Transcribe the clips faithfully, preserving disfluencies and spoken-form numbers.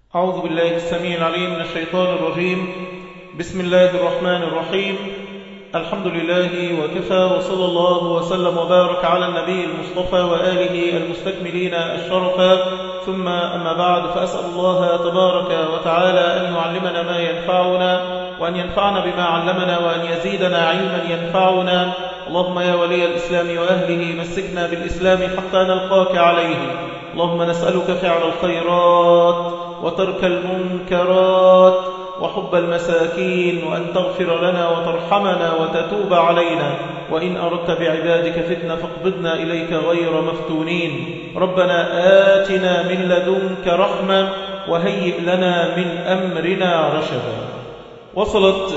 أعوذ بالله السميع العليم من الشيطان الرجيم. بسم الله الرحمن الرحيم. الحمد لله وكفى، وصلى الله وسلم وبارك على النبي المصطفى وآله المستكملين الشرفا، ثم أما بعد، فأسأل الله تبارك وتعالى أن يعلمنا ما ينفعنا، وأن ينفعنا بما علمنا، وأن يزيدنا علما ينفعنا. اللهم يا ولي الإسلام وأهله مسكنا بالإسلام حتى نلقاك عليه. اللهم نسألك فعل الخيرات وترك المنكرات وحب المساكين، وأن تغفر لنا وترحمنا وتتوب علينا، وإن أردت بعبادك فتنة فاقبضنا إليك غير مفتونين. ربنا آتنا من لدنك رحمة وهيئ لنا من أمرنا رشدا. وصلت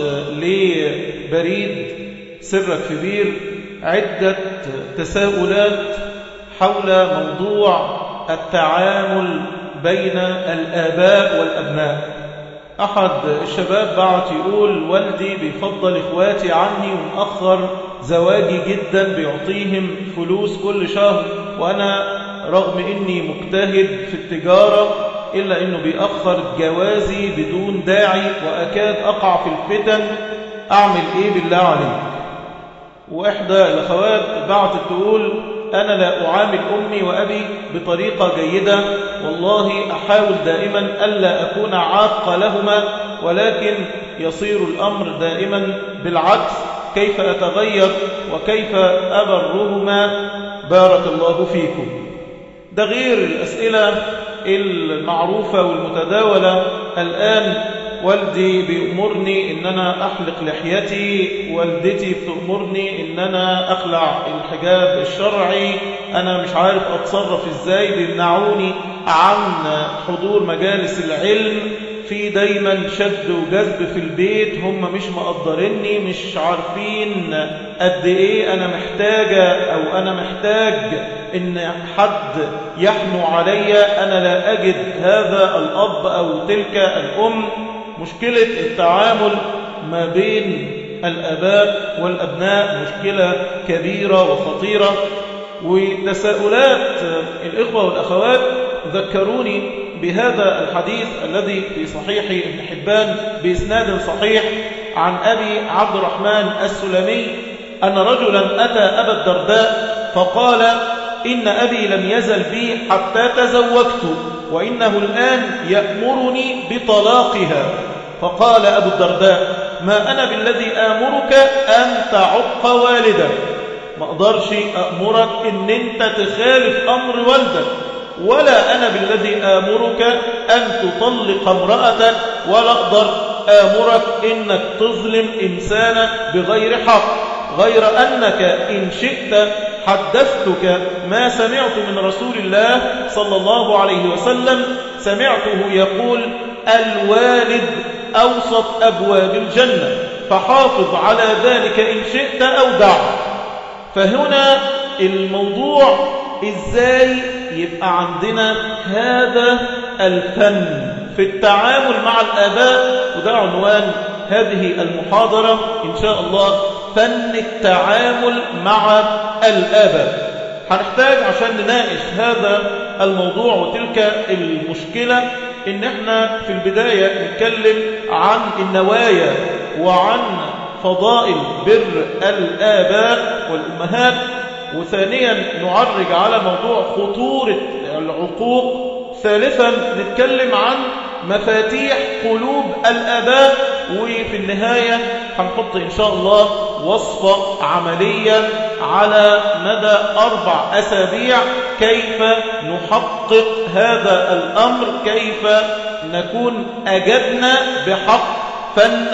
لبريد سرك في بير عدة تساؤلات حول موضوع التعامل بين الآباء والأبناء. أحد الشباب بعت يقول: والدي بيفضل إخواتي عني ومأخر زواجي جدا، بيعطيهم فلوس كل شهر، وأنا رغم إني مجتهد في التجارة إلا إنه بيأخر جوازي بدون داعي، وأكاد أقع في الفتن. أعمل إيه بالله عليك؟ وإحدى الأخوات بعتت تقول: أنا لا أعامل أمي وأبي بطريقة جيدة، والله أحاول دائما ألا أكون عاق لهما، ولكن يصير الأمر دائما بالعكس. كيف أتغير وكيف أبرهما؟ بارك الله فيكم. ده غير الأسئلة المعروفة والمتداولة الآن: والدي بيأمرني إن أنا أحلق لحيتي، والدتي بتأمرني إن أنا أخلع الحجاب الشرعي، أنا مش عارف أتصرف إزاي، بيمنعوني عن حضور مجالس العلم، في دايما شد وجذب في البيت، هم مش مقدريني، مش عارفين قد إيه أنا محتاجة أو أنا محتاج إن حد يحنو علي، أنا لا أجد هذا الأب أو تلك الأم. مشكلة التعامل ما بين الآباء والأبناء مشكلة كبيرة وخطيرة. وتساؤلات الإخوة والأخوات ذكروني بهذا الحديث الذي في صحيح ابن حبان بإسناد صحيح عن أبي عبد الرحمن السلمي أن رجلا أتى أبا الدرداء فقال: إن أبي لم يزل بي حتى تزوجت، وإنه الآن يأمرني بطلاقها. فقال أبو الدرداء: ما أنا بالذي آمرك أن تعق والدك، ما أقدرش أأمرك إن أنت تخالف أمر والدك، ولا أنا بالذي آمرك أن تطلق امرأتك، ولا أقدر آمرك إنك تظلم إنسانا بغير حق، غير أنك إن شئت حدثتك ما سمعت من رسول الله صلى الله عليه وسلم. سمعته يقول: الوالد أوسط أبواب الجنة، فحافظ على ذلك إن شئت أو دع. فهنا الموضوع إزاي يبقى عندنا هذا الفن في التعامل مع الآباء، وده عنوان هذه المحاضرة إن شاء الله: فن التعامل مع الآباء. هنحتاج عشان نناقش هذا الموضوع وتلك المشكلة إن احنا في البداية نتكلم عن النوايا وعن فضائل بر الآباء والأمهات، وثانيا نعرج على موضوع خطورة العقوق، ثالثا نتكلم عن مفاتيح قلوب الآباء، وفي النهاية هنحط إن شاء الله وصفة عملية على مدى أربع أسابيع كيف نحقق هذا الأمر، كيف نكون أجدنا بحق فن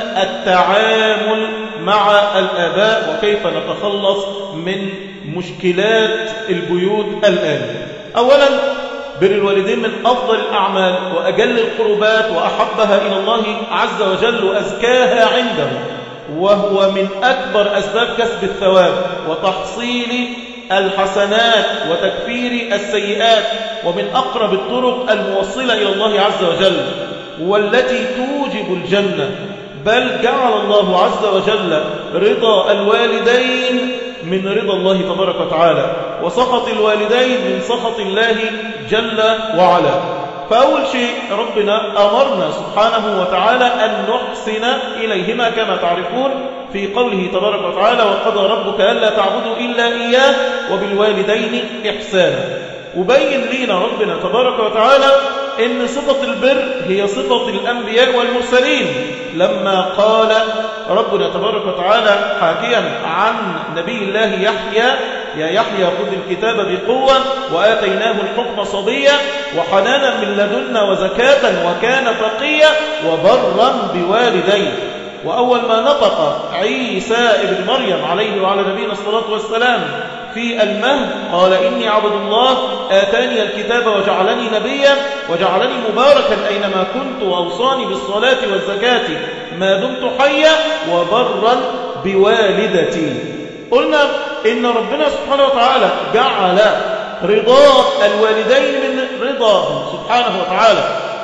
التعامل مع الآباء، وكيف نتخلص من مشكلات البيوت الآن. أولا، بر الوالدين من أفضل الأعمال وأجل القربات وأحبها إلى الله عز وجل وأزكاها عنده، وهو من أكبر أسباب كسب الثواب وتحصيل الحسنات وتكفير السيئات، ومن أقرب الطرق الموصلة إلى الله عز وجل والتي توجب الجنة. بل جعل الله عز وجل رضا الوالدين من رضا الله تبارك وتعالى، وسخط الوالدين من سخط الله جل وعلا. فأول شيء ربنا أمرنا سبحانه وتعالى أن نحسن إليهما كما تعرفون في قوله تبارك وتعالى وقضى ربك ألا تعبدوا إلا إياه وبالوالدين إحسانا. وبين لنا ربنا تبارك وتعالى إن صفة البر هي صفة الأنبياء والمرسلين، لما قال ربنا تبارك وتعالى حاكيا عن نبي الله يحيى يا يحيى خذ الكتاب بقوة وآتيناه الحكم صبيا وحنانا من لدنا وزكاة وكان تقيا وبرا بوالديه. وأول ما نطق عيسى ابن مريم عليه وعلى نبينا الصلاة والسلام في المهد قال إني عبد الله آتاني الكتاب وجعلني نبيا وجعلني مباركا أينما كنت وأوصاني بالصلاة والزكاة ما دمت حيا وبرا بوالدتي. قلنا إن ربنا سبحانه وتعالى جعل رضا الوالدين من رضاه سبحانه وتعالى.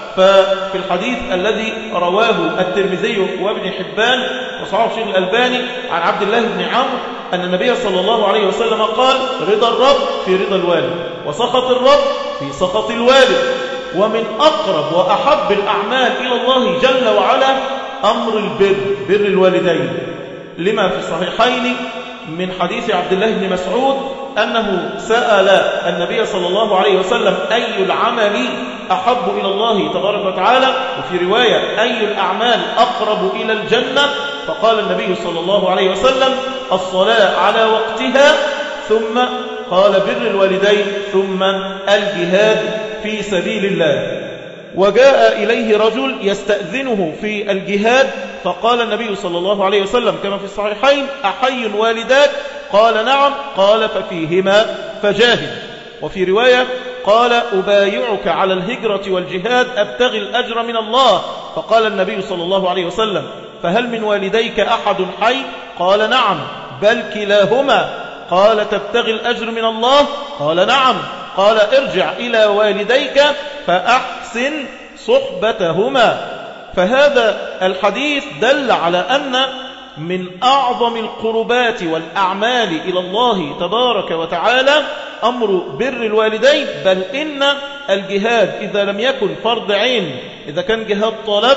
ففي الحديث الذي رواه الترمذي وابن حبان وصححه الشيخ الألباني عن عبد الله بن عمرو أن النبي صلى الله عليه وسلم قال رضا الرب في رضا الوالد وسخط الرب في سخط الوالد. ومن أقرب وأحب الأعمال إلى الله جل وعلا أمر البر، بر الوالدين، لما في الصحيحين من حديث عبد الله بن مسعود أنه سأل النبي صلى الله عليه وسلم أي العمل أحب إلى الله تبارك وتعالى، وفي رواية أي الأعمال أقرب إلى الجنة، فقال النبي صلى الله عليه وسلم الصلاة على وقتها، ثم قال بر الوالدين، ثم الجهاد في سبيل الله. وجاء إليه رجل يستأذنه في الجهاد فقال النبي صلى الله عليه وسلم كما في الصحيحين أحي والداك؟ قال نعم، قال ففيهما فجاهد. وفي رواية قال أبايعك على الهجرة والجهاد أبتغي الأجر من الله، فقال النبي صلى الله عليه وسلم فهل من والديك أحد حي؟ قال نعم، بل كلاهما. قال تبتغي الأجر من الله؟ قال نعم. قال ارجع إلى والديك فأحسن صحبتهما. فهذا الحديث دل على أن من أعظم القربات والأعمال إلى الله تبارك وتعالى أمر بر الوالدين، بل إن الجهاد إذا لم يكن فرض عين، إذا كان جهاد طلب،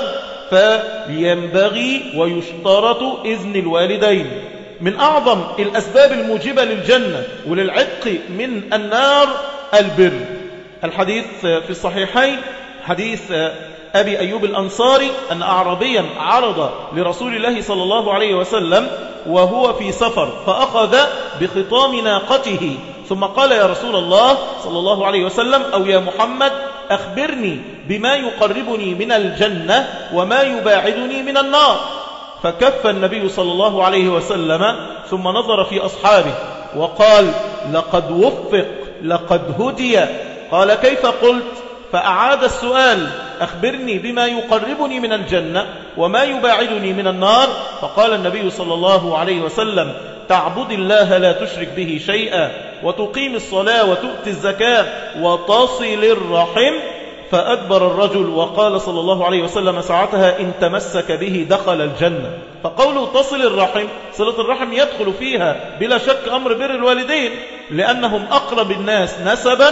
فينبغي ويشترط إذن الوالدين. من أعظم الأسباب الموجبة للجنة وللعتق من النار البر. الحديث في الصحيحين حديث أبي أيوب الأنصاري أن أعرابيا عرض لرسول الله صلى الله عليه وسلم وهو في سفر فأخذ بخطام ناقته ثم قال يا رسول الله صلى الله عليه وسلم أو يا محمد أخبرني بما يقربني من الجنة وما يباعدني من النار. فكف النبي صلى الله عليه وسلم ثم نظر في أصحابه وقال لقد وفق لقد هدي. قال كيف قلت؟ فأعاد السؤال أخبرني بما يقربني من الجنة وما يباعدني من النار. فقال النبي صلى الله عليه وسلم تعبد الله لا تشرك به شيئا وتقيم الصلاة وتؤتي الزكاة وتصل الرحم. فأدبر الرجل وقال صلى الله عليه وسلم ساعتها إن تمسك به دخل الجنة. فقوله تصل الرحم، صلة الرحم يدخل فيها بلا شك أمر بر الوالدين، لأنهم أقرب الناس نسبا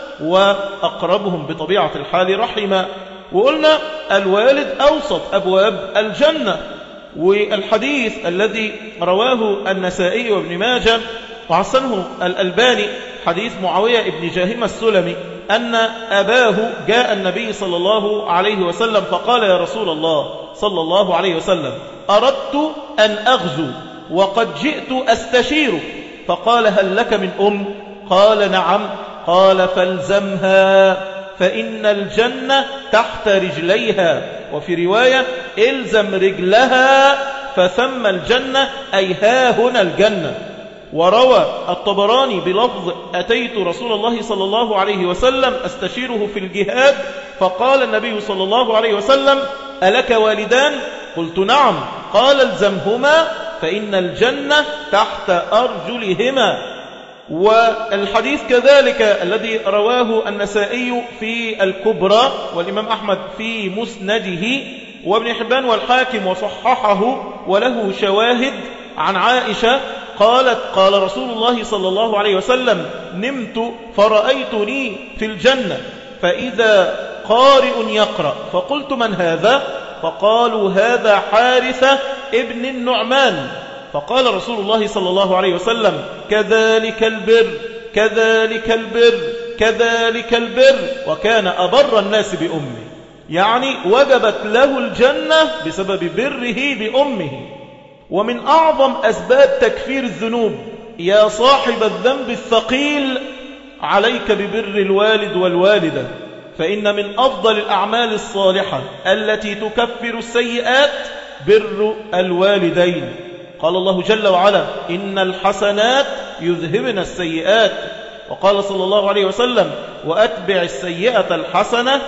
وأقربهم بطبيعة الحال رحما. وقلنا الوالد أوسط أبواب الجنة. والحديث الذي رواه النسائي وابن ماجه وحسنه الألباني حديث معاوية ابن جاهمة السلمي أن أباه جاء النبي صلى الله عليه وسلم فقال يا رسول الله صلى الله عليه وسلم أردت أن أغزو وقد جئت أستشيرك. فقال هل لك من أم؟ قال نعم. قال فالزمها فإن الجنة تحت رجليها. وفي رواية إلزم رجلها فثم الجنة أي ها هنا الجنة. وروى الطبراني بلفظ أتيت رسول الله صلى الله عليه وسلم أستشيره في الجهاد فقال النبي صلى الله عليه وسلم ألك والدان؟ قلت نعم. قال الزمهما فإن الجنة تحت أرجلهما. والحديث كذلك الذي رواه النسائي في الكبرى والإمام أحمد في مسنده وابن حبان والحاكم وصححه وله شواهد عن عائشة قالت قال رسول الله صلى الله عليه وسلم نمت فرأيتني في الجنة فإذا قارئ يقرأ، فقلت من هذا؟ فقالوا هذا حارثة ابن النعمان. فقال رسول الله صلى الله عليه وسلم كذلك البر كذلك البر كذلك البر، وكان أبر الناس بأمه، يعني وجبت له الجنة بسبب بره بأمه. ومن أعظم أسباب تكفير الذنوب يا صاحب الذنب الثقيل عليك ببر الوالد والوالدة، فإن من أفضل الأعمال الصالحة التي تكفر السيئات بر الوالدين. قال الله جل وعلا إن الحسنات يذهبن السيئات، وقال صلى الله عليه وسلم وأتبع السيئة الحسنة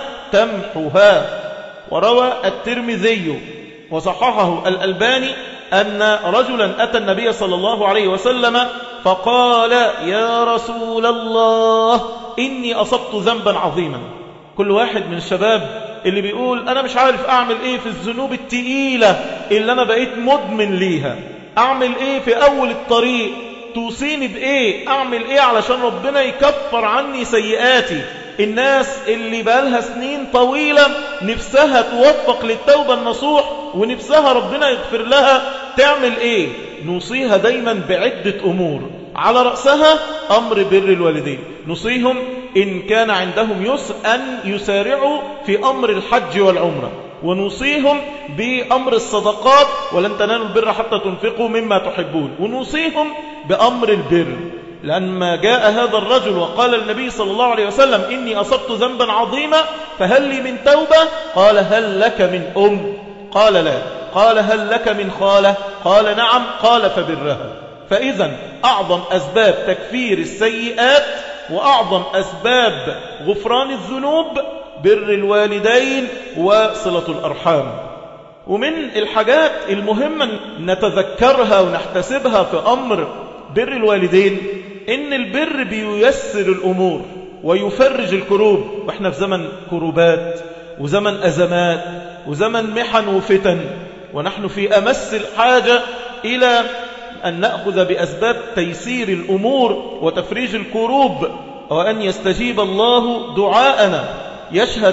تمحها. وروى الترمذي وصححه الألباني أن رجلا أتى النبي صلى الله عليه وسلم فقال يا رسول الله إني أصبت ذنبا عظيما. كل واحد من الشباب اللي بيقول أنا مش عارف أعمل إيه في الذنوب التقيلة اللي أنا بقيت مدمن ليها، أعمل إيه في أول الطريق، توصيني بإيه، أعمل إيه علشان ربنا يكفر عني سيئاتي. الناس اللي بقالها سنين طويلة نفسها توفق للتوبة النصوح ونفسها ربنا يغفر لها، تعمل إيه؟ نوصيها دايما بعدة أمور، على رأسها أمر بر الوالدين. نوصيهم إن كان عندهم يسر أن يسارعوا في أمر الحج والعمرة، ونوصيهم بأمر الصدقات ولن تنالوا البر حتى تنفقوا مما تحبون، ونوصيهم بأمر البر. لما جاء هذا الرجل وقال النبي صلى الله عليه وسلم إني أصبت ذنبا عظيما فهل لي من توبة؟ قال هل لك من أم؟ قال لا. قال هل لك من خالة؟ قال نعم. قال فبرها. فإذا أعظم أسباب تكفير السيئات وأعظم أسباب غفران الذنوب بر الوالدين وصلة الأرحام. ومن الحاجات المهمة نتذكرها ونحتسبها في أمر بر الوالدين إن البر بييسر الأمور ويفرج الكروب، وإحنا في زمن كروبات وزمن أزمات وزمن محن وفتن، ونحن في أمس الحاجة إلى أن نأخذ بأسباب تيسير الأمور وتفريج الكروب، وأن يستجيب الله دعاءنا. يشهد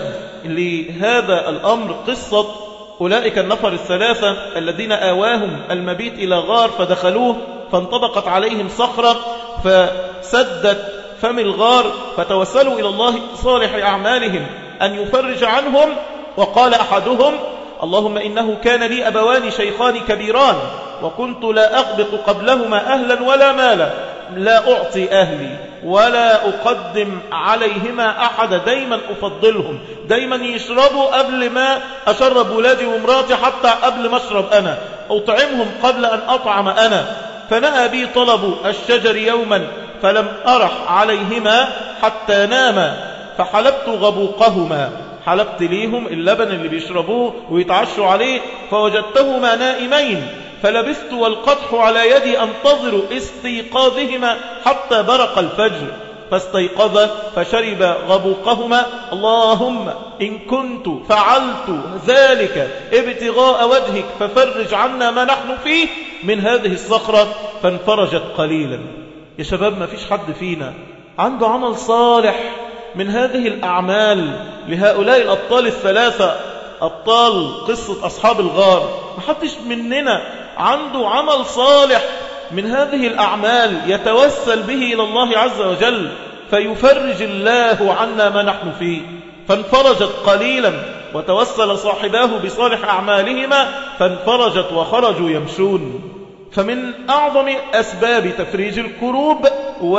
لهذا الأمر قصة أولئك النفر الثلاثة الذين آواهم المبيت إلى غار فدخلوه فانطبقت عليهم صخرة فسدت فم الغار، فتوسلوا إلى الله صالح أعمالهم أن يفرج عنهم. وقال أحدهم اللهم إنه كان لي أبوان شيخان كبيران وكنت لا أغبط قبلهما أهلا ولا مالا، لا أعطي أهلي ولا أقدم عليهما أحد، دايما أفضلهم، دايما يشربوا قبل ما أشرب ولادي ومراتي، حتى قبل ما أشرب أنا، أطعمهم قبل أن أطعم أنا. فنأى بي طلب الشجر يوما فلم أرح عليهما حتى ناما، فحلبت غبوقهما، حلبت ليهم اللبن اللي بيشربوه ويتعشوا عليه، فوجدتهما نائمين، فلبثت والقدح على يدي أنتظر استيقاظهما حتى برق الفجر، فاستيقظ فشرب غبوقهما. اللهم إن كنت فعلت ذلك ابتغاء وجهك ففرج عنا ما نحن فيه من هذه الصخرة، فانفرجت قليلا. يا شباب، ما فيش حد فينا عنده عمل صالح من هذه الأعمال لهؤلاء الأبطال الثلاثة، أبطال قصة أصحاب الغار. ما حدش مننا عنده عمل صالح من هذه الأعمال يتوسل به إلى الله عز وجل فيفرج الله عنا ما نحن فيه. فانفرجت قليلا، وتوسل صاحباه بصالح أعمالهما فانفرجت وخرجوا يمشون. فمن أعظم أسباب تفريج الكروب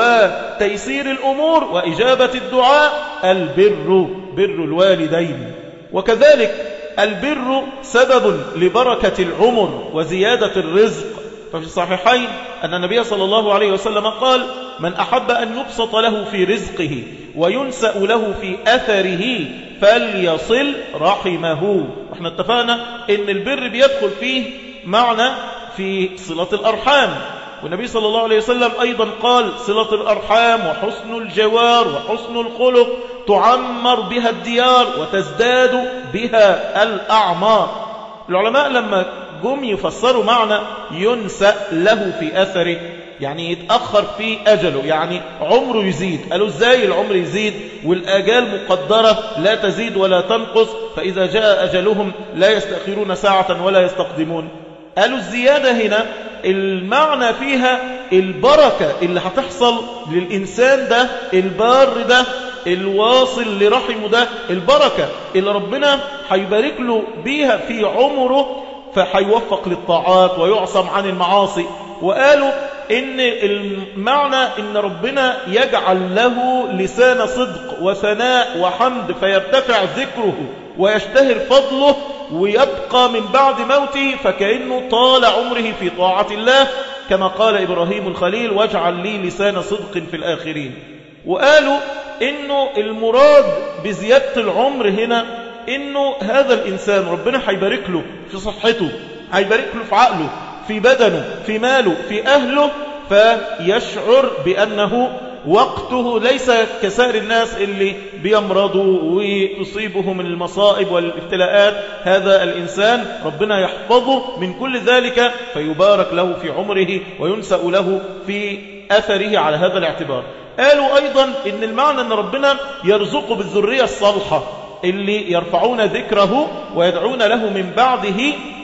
وتيسير الأمور وإجابة الدعاء البر، بر الوالدين. وكذلك البر سبب لبركة العمر وزيادة الرزق. ففي الصحيحين أن النبي صلى الله عليه وسلم قال من أحب أن يبسط له في رزقه وينسأ له في أثره فليصل رحمه. احنا اتفقنا أن البر بيدخل فيه معنى في صلة الأرحام، والنبي صلى الله عليه وسلم أيضا قال صلة الأرحام وحسن الجوار وحسن الخلق تعمر بها الديار وتزداد بها الأعمار. العلماء لما جم يفسروا معنى ينسأ له في أثره يعني يتأخر في أجله، يعني عمره يزيد. قالوا ازاي العمر يزيد والآجال مقدرة لا تزيد ولا تنقص؟ فإذا جاء أجلهم لا يستأخرون ساعة ولا يستقدمون. قالوا الزيادة هنا المعنى فيها البركة اللي هتحصل للإنسان ده البار ده الواصل لرحمه ده، البركة اللي ربنا هيبارك له بيها في عمره، فهيوفق للطاعات ويعصم عن المعاصي. وقالوا إن المعنى إن ربنا يجعل له لسان صدق وثناء وحمد فيرتفع ذكره ويشتهر فضله ويبقى من بعد موته، فكأنه طال عمره في طاعة الله، كما قال إبراهيم الخليل: واجعل لي لسان صدق في الآخرين. وقالوا إنه المراد بزيادة العمر هنا إنه هذا الإنسان ربنا هيبارك له في صحته، هيبارك له في عقله، في بدنه، في ماله، في أهله، فيشعر بأنه وقته ليس كسائر الناس اللي بيمرضوا وتصيبهم المصائب والابتلاءات. هذا الإنسان ربنا يحفظه من كل ذلك فيبارك له في عمره وينسأ له في أثره على هذا الاعتبار. قالوا أيضا إن المعنى أن ربنا يرزقه بالذرية الصالحة اللي يرفعون ذكره ويدعون له من بعده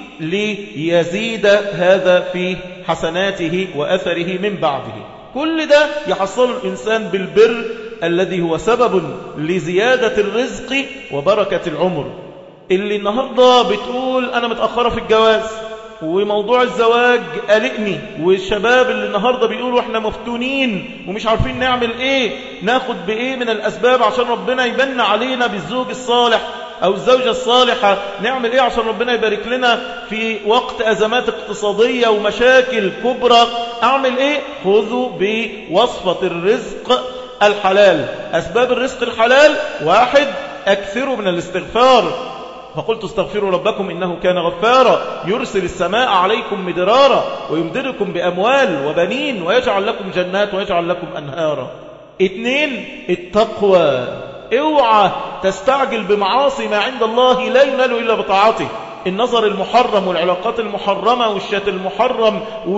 ليزيد هذا في حسناته وأثره من بعده. كل ده يحصل الإنسان بالبر الذي هو سبب لزيادة الرزق وبركة العمر. اللي النهاردة بتقول أنا متأخرة في الجواز وموضوع الزواج قلقني، والشباب اللي النهاردة بيقولوا احنا مفتونين ومش عارفين نعمل ايه، ناخد بايه من الأسباب عشان ربنا يبن علينا بالزوج الصالح أو الزوجة الصالحة، نعمل ايه عشان ربنا يبارك لنا في وقت أزمات اقتصادية ومشاكل كبرى، أعمل ايه؟ خذوا بوصفة الرزق الحلال. أسباب الرزق الحلال: واحد، أكثروا من الاستغفار، فقلت استغفروا ربكم إنه كان غفارا يرسل السماء عليكم مدرارا ويمددكم بأموال وبنين ويجعل لكم جنات ويجعل لكم أنهارا. اثنين، التقوى. اوعى تستعجل بمعاصي ما عند الله لا ينال إلا بطاعته. النظر المحرم والعلاقات المحرمة والشات المحرم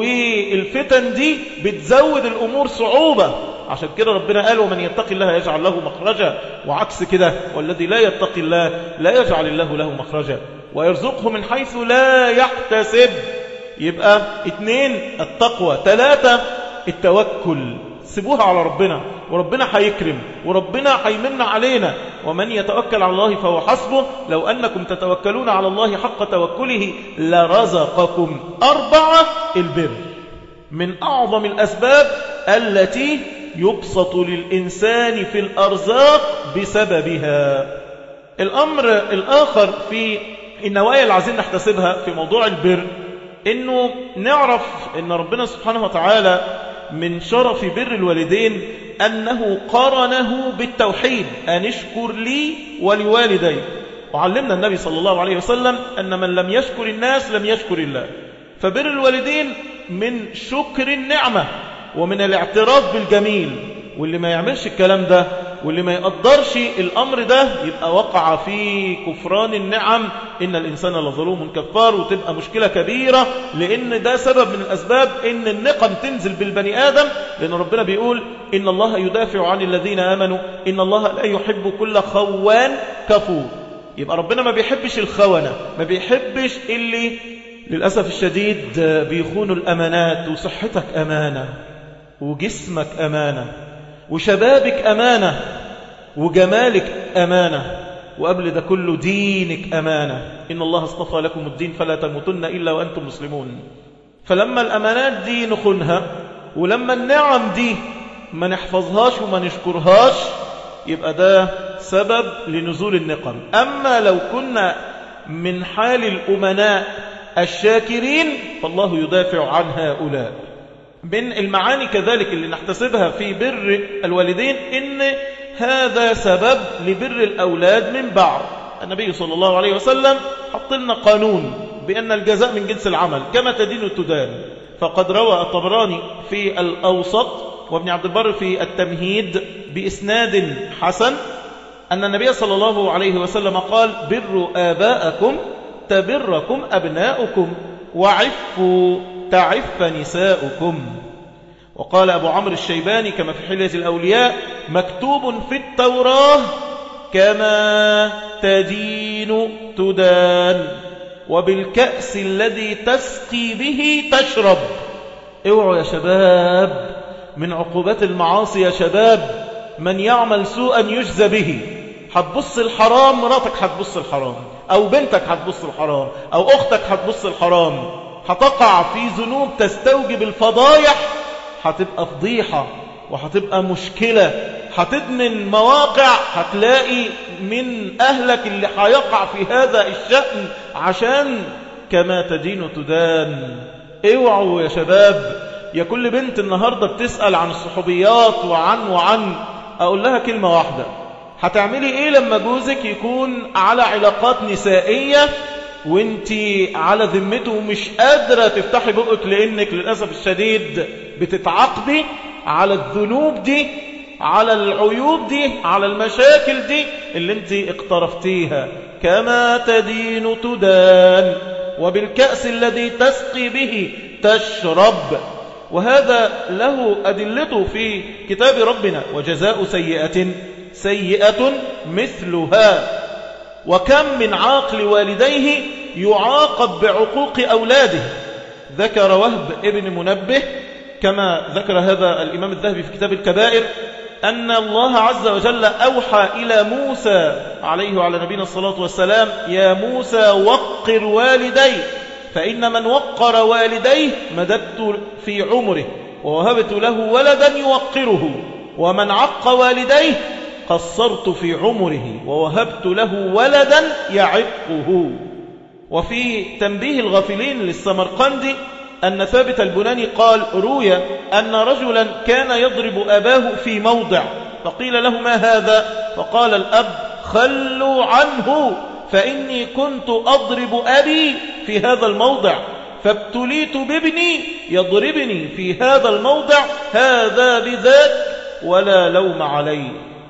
والفتن دي بتزود الأمور صعوبة. عشان كده ربنا قال: ومن يتقي الله يجعل له مخرجا، وعكس كده والذي لا يتقي الله لا يجعل الله له مخرجا ويرزقه من حيث لا يحتسب. يبقى اثنين التقوى. ثلاثة التوكل. سيبوها على ربنا وربنا هيكرم وربنا هيمن علينا. ومن يتوكل على الله فهو حسبه لو أنكم تتوكلون على الله حق توكله لرزقكم. أربعة البر. من أعظم الأسباب التي يبسط للإنسان في الأرزاق بسببها. الأمر الآخر في النوايا اللي عايزين نحتسبها في موضوع البر إنه نعرف إن ربنا سبحانه وتعالى من شرف بر الوالدين أنه قرنه بالتوحيد: أن اشكر لي ولوالدي. وعلمنا النبي صلى الله عليه وسلم أن من لم يشكر الناس لم يشكر الله. فبر الوالدين من شكر النعمة ومن الاعتراف بالجميل. واللي ما يعملش الكلام ده واللي ما يقدرش الأمر ده يبقى وقع في كفران النعم. إن الإنسان لظلوم كفار، وتبقى مشكلة كبيرة، لأن ده سبب من الأسباب إن النقم تنزل بالبني آدم. لأن ربنا بيقول: إن الله يدافع عن الذين آمنوا إن الله لا يحب كل خوان كفور. يبقى ربنا ما بيحبش الخونة، ما بيحبش اللي للأسف الشديد بيخونوا الأمانات. وصحتك أمانة، وجسمك أمانة، وشبابك أمانة، وجمالك أمانة، وقبل ده كله دينك أمانة. إن الله اصطفى لكم الدين فلا تموتن إلا وأنتم مسلمون. فلما الأمانات دي نخونها، ولما النعم دي ما نحفظهاش وما نشكرهاش، يبقى ده سبب لنزول النقم. أما لو كنا من حال الأمناء الشاكرين فالله يدافع عن هؤلاء. من المعاني كذلك اللي نحتسبها في بر الوالدين إن هذا سبب لبر الأولاد من بعض. النبي صلى الله عليه وسلم حط لنا قانون بأن الجزاء من جنس العمل، كما تدين تدان. فقد روى الطبراني في الأوسط وابن عبد البر في التمهيد بإسناد حسن أن النبي صلى الله عليه وسلم قال: بروا آباءكم تبركم أبناؤكم، وعفوا تعف نساؤكم. وقال أبو عمرو الشيباني كما في حلية الأولياء: مكتوب في التوراة كما تدين تدان، وبالكأس الذي تسقي به تشرب. اوعوا يا شباب من عقوبات المعاصي يا شباب، من يعمل سوءا يجزى به. هتبص الحرام، مراتك هتبص الحرام، أو بنتك هتبص الحرام، أو أختك هتبص الحرام، هتقع في ذنوب تستوجب الفضايح، هتبقى فضيحة وهتبقى مشكلة. هتدمن مواقع، هتلاقي من أهلك اللي هيقع في هذا الشأن عشان كما تدين تدان. اوعوا يا شباب. يا كل بنت النهاردة بتسأل عن الصحوبيات وعن وعن أقول لها كلمة واحدة: هتعملي ايه لما جوزك يكون على علاقات نسائية وانتي على ذمته ومش قادرة تفتحي بقك لانك للأسف الشديد بتتعاقبي على الذنوب دي، على العيوب دي، على المشاكل دي اللي انتي اقترفتيها؟ كما تدين تدان، وبالكأس الذي تسقي به تشرب. وهذا له أدلته في كتاب ربنا: وجزاء سيئة سيئة مثلها. وكم من عاقل والديه يعاقب بعقوق أولاده. ذكر وهب ابن منبه كما ذكر هذا الإمام الذهبي في كتاب الكبائر أن الله عز وجل أوحى إلى موسى عليه وعلى نبينا الصلاة والسلام: يا موسى وقر والديه، فإن من وقر والديه مددت في عمره ووهبت له ولدا يوقره، ومن عق والديه قصرت في عمره ووهبت له ولدا يعقه. وفي تنبيه الغافلين للسمرقندي أن ثابت البناني قال: روي أن رجلا كان يضرب أباه في موضع، فقيل له: ما هذا؟ فقال الأب: خلوا عنه، فإني كنت أضرب أبي في هذا الموضع، فابتليت بابني يضربني في هذا الموضع، هذا بذاك ولا لوم علي،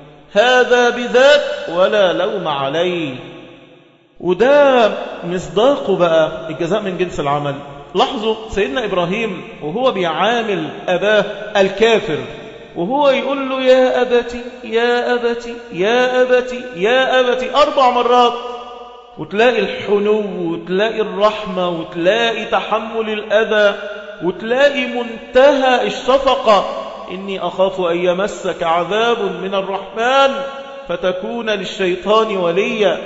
هذا بذاك ولا لوم علي. وده مصداقه بقى الجزاء من جنس العمل. لاحظوا سيدنا إبراهيم وهو بيعامل أباه الكافر وهو يقول له: يا أبتي يا أبتي يا أبتي يا أبتي أربع مرات، وتلاقي الحنو وتلاقي الرحمة وتلاقي تحمل الأذى وتلاقي منتهى الشفقة: إني أخاف أن يمسك عذاب من الرحمن فتكون للشيطان وليا.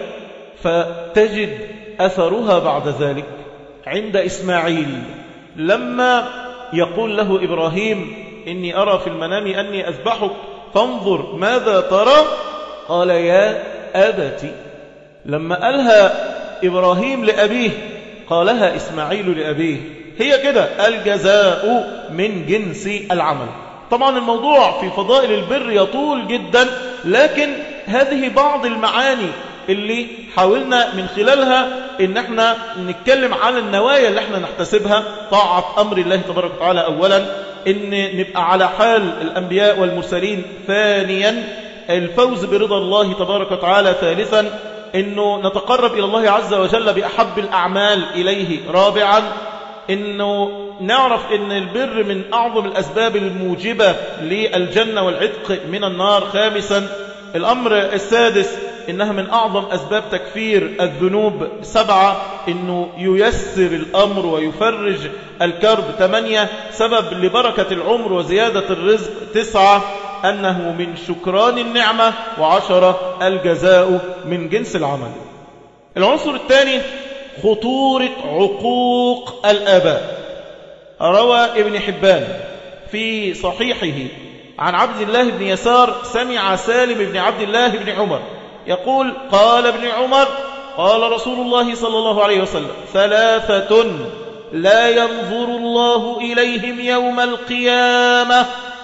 فتجد أثرها بعد ذلك عند إسماعيل لما يقول له إبراهيم: إني أرى في المنام أني أذبحك فانظر ماذا ترى؟ قال: يا أبتي. لما قالها إبراهيم لأبيه قالها إسماعيل لأبيه. هي كده الجزاء من جنس العمل. طبعا الموضوع في فضائل البر يطول جدا، لكن هذه بعض المعاني اللي حاولنا من خلالها ان احنا نتكلم عن النوايا اللي احنا نحتسبها: طاعة امر الله تبارك وتعالى اولا، ان نبقى على حال الانبياء والمرسلين ثانيا، الفوز برضا الله تبارك وتعالى ثالثا، انه نتقرب الى الله عز وجل باحب الاعمال اليه رابعا، انه نعرف ان البر من اعظم الاسباب الموجبة للجنة والعتق من النار خامسا، الامر السادس إنها من أعظم أسباب تكفير الذنوب سبعة، إنه ييسر الأمر ويفرج الكرب ثمانية، سبب لبركة العمر وزيادة الرزق تسعة، أنه من شكران النعمة، وعشرة الجزاء من جنس العمل. العنصر الثاني خطورة عقوق الآباء. روى ابن حبان في صحيحه عن عبد الله بن يسار سمع سالم بن عبد الله بن عمر يقول: قال ابن عمر: قال رسول الله صلى الله عليه وسلم: ثلاثة لا ينظر الله إليهم يوم القيامة: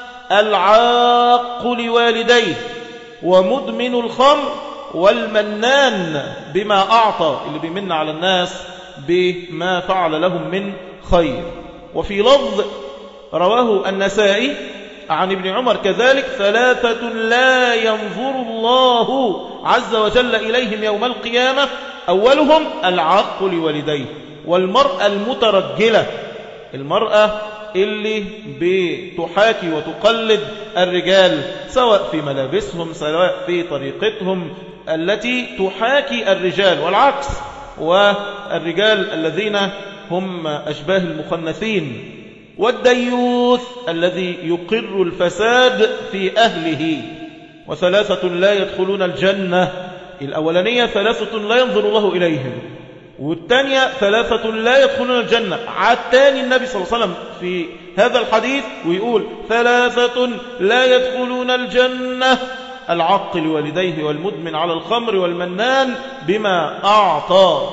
العاق لوالديه، ومدمن الخمر، والمنان بما أعطى، اللي بيمن على الناس بما فعل لهم من خير. وفي لفظ رواه النسائي عن ابن عمر كذلك: ثلاثة لا ينظر الله عز وجل إليهم يوم القيامة: أولهم العاق لوالديه، والمرأة المترجلة، المرأة اللي بتحاكي وتقلد الرجال، سواء في ملابسهم، سواء في طريقتهم التي تحاكي الرجال، والعكس، والرجال الذين هم أشباه المخنثين. والديوث الذي يقر الفساد في أهله. وثلاثة لا يدخلون الجنة، الأولانية ثلاثة لا ينظر الله إليهم، والثانية ثلاثة لا يدخلون الجنة. عتاني النبي صلى الله عليه وسلم في هذا الحديث ويقول ثلاثة لا يدخلون الجنة: العاق لوالديه، والمدمن على الخمر، والمنان بما أعطى.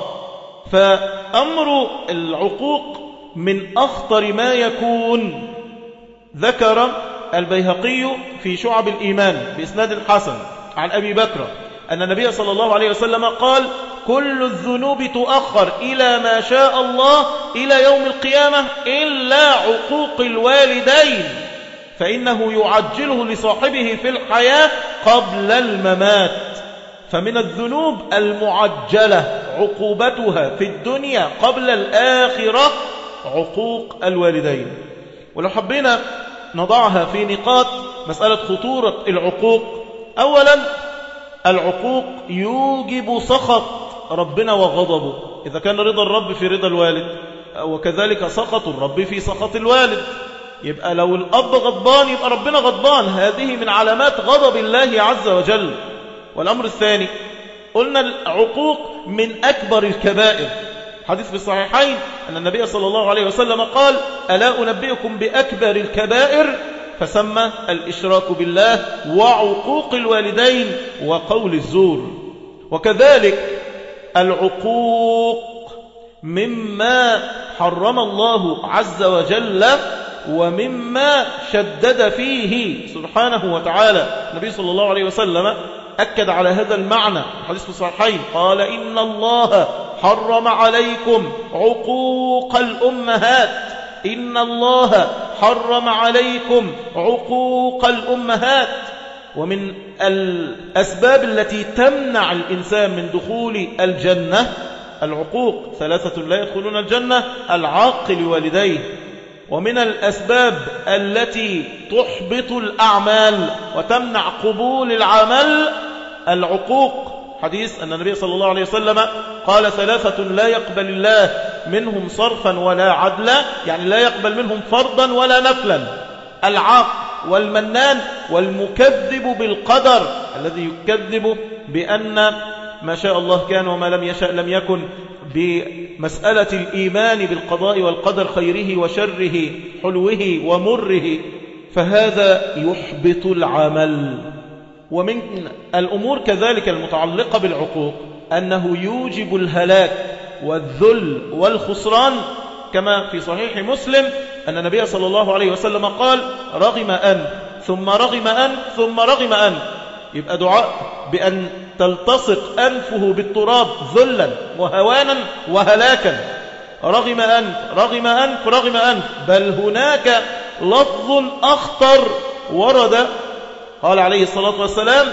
فأمر العقوق من أخطر ما يكون. ذكر البيهقي في شعب الإيمان بإسناد حسن عن أبي بكر أن النبي صلى الله عليه وسلم قال: كل الذنوب تؤخر إلى ما شاء الله إلى يوم القيامة إلا عقوق الوالدين، فإنه يعجله لصاحبه في الحياة قبل الممات. فمن الذنوب المعجلة عقوبتها في الدنيا قبل الآخرة عقوق الوالدين. ولو حبينا نضعها في نقاط مسألة خطورة العقوق: أولا، العقوق يوجب سخط ربنا وغضبه، إذا كان رضا الرب في رضا الوالد، وكذلك سخط الرب في سخط الوالد. يبقى لو الأب غضبان يبقى ربنا غضبان، هذه من علامات غضب الله عز وجل. والأمر الثاني، قلنا العقوق من أكبر الكبائر. حديث في الصحيحين أن النبي صلى الله عليه وسلم قال: ألا أنبئكم بأكبر الكبائر؟ فسمى الإشراك بالله وعقوق الوالدين وقول الزور. وكذلك العقوق مما حرم الله عز وجل ومما شدد فيه سبحانه وتعالى. النبي صلى الله عليه وسلم أكد على هذا المعنى. الحديث في الصحيحين قال: إن الله حرم عليكم عقوق الأمهات، إن الله حرم عليكم عقوق الأمهات. ومن الأسباب التي تمنع الإنسان من دخول الجنة العقوق. ثلاثة لا يدخلون الجنة: العاق لوالديه. ومن الأسباب التي تحبط الأعمال وتمنع قبول العمل العقوق. حديث أن النبي صلى الله عليه وسلم قال: ثلاثة لا يقبل الله منهم صرفا ولا عدلا، يعني لا يقبل منهم فرضا ولا نفلا: العاق، والمنان، والمكذب بالقدر، الذي يكذب بأن ما شاء الله كان وما لم يشاء لم يكن، بمسألة الإيمان بالقضاء والقدر، خيره وشره، حلوه ومره، فهذا يحبط العمل. ومن الأمور كذلك المتعلقة بالعقوق أنه يوجب الهلاك والذل والخسران، كما في صحيح مسلم أن النبي صلى الله عليه وسلم قال: رغم أن ثم رغم أن ثم رغم أن. يبقى دعاء بأن تلتصق أنفه بالتراب ذلا وهوانا وهلاكا. رغم أنف رغم أنف رغم أنف. بل هناك لفظ أخطر ورد، قال عليه الصلاة والسلام،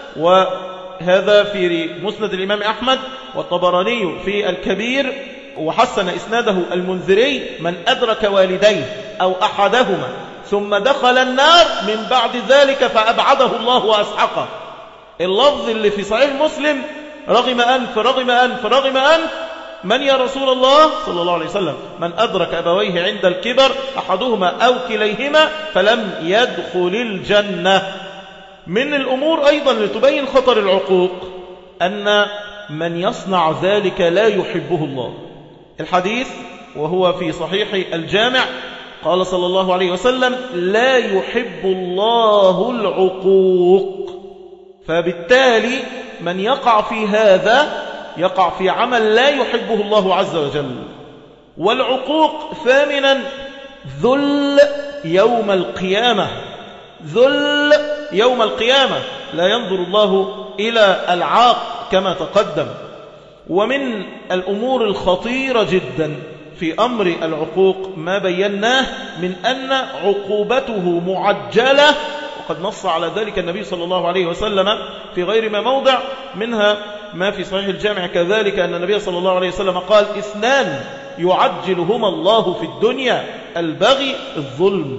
وهذا في مسند الإمام أحمد والطبراني في الكبير، وحسن إسناده المنذري: من أدرك والديه أو أحدهما ثم دخل النار من بعد ذلك فأبعده الله وأسحقه. اللفظ اللي في صحيح مسلم: رغم أنف رغم أنف رغم أنف. من يا رسول الله؟ صلى الله عليه وسلم: من أدرك أبويه عند الكبر أحدهما أو كليهما فلم يدخل الجنة. من الأمور أيضا لتبين خطر العقوق أن من يصنع ذلك لا يحبه الله. الحديث وهو في صحيح الجامع قال صلى الله عليه وسلم: لا يحب الله العقوق. فبالتالي من يقع في هذا يقع في عمل لا يحبه الله عز وجل. والعقوق ثامنا ذل يوم القيامة. ذل يوم القيامة، لا ينظر الله إلى العاق كما تقدم. ومن الأمور الخطيرة جدا في أمر العقوق ما بيناه من أن عقوبته معجلة، وقد نص على ذلك النبي صلى الله عليه وسلم في غير ما موضع، منها ما في صحيح الجامع كذلك أن النبي صلى الله عليه وسلم قال: اثنان يعجلهما الله في الدنيا: البغي، الظلم،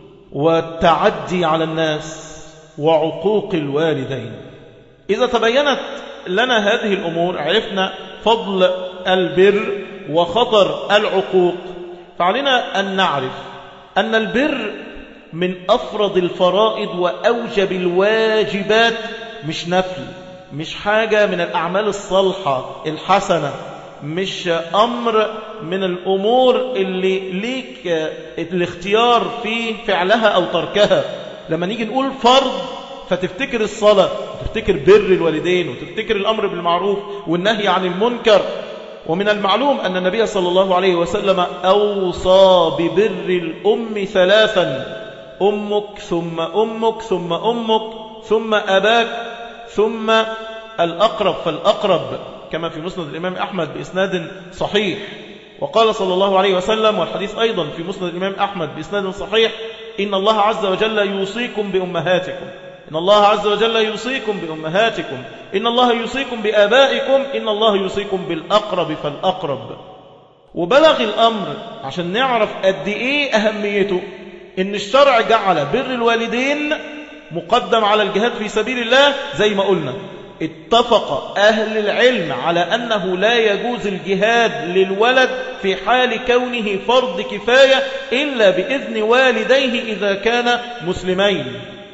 والتعدي على الناس، وعقوق الوالدين. إذا تبينت لنا هذه الأمور، عرفنا فضل البر وخطر العقوق، فعلينا أن نعرف أن البر من أفرض الفرائض وأوجب الواجبات، مش نفل، مش حاجة من الأعمال الصالحة الحسنة، مش أمر من الأمور اللي ليك الاختيار في فعلها أو تركها. لما نيجي نقول فرض فتفتكر الصلاة، وتفتكر بر الوالدين، وتفتكر الأمر بالمعروف والنهي عن المنكر. ومن المعلوم أن النبي صلى الله عليه وسلم أوصى ببر الأم ثلاثا: أمك ثم أمك ثم أمك ثم أباك ثم الأقرب فالأقرب، كما في مسند الإمام أحمد بإسناد صحيح. وقال صلى الله عليه وسلم، والحديث أيضا في مسند الإمام أحمد بإسناد صحيح: إن الله عز وجل يوصيكم بأمهاتكم، إن الله عز وجل يوصيكم بأمهاتكم، إن الله يوصيكم بآبائكم، إن الله يوصيكم بالأقرب فالأقرب. وبلغ الأمر عشان نعرف قد إيه أهميته، إن الشرع جعل بر الوالدين مقدم على الجهاد في سبيل الله. زي ما قلنا، اتفق أهل العلم على أنه لا يجوز الجهاد للولد في حال كونه فرض كفاية إلا بإذن والديه إذا كان مسلمين.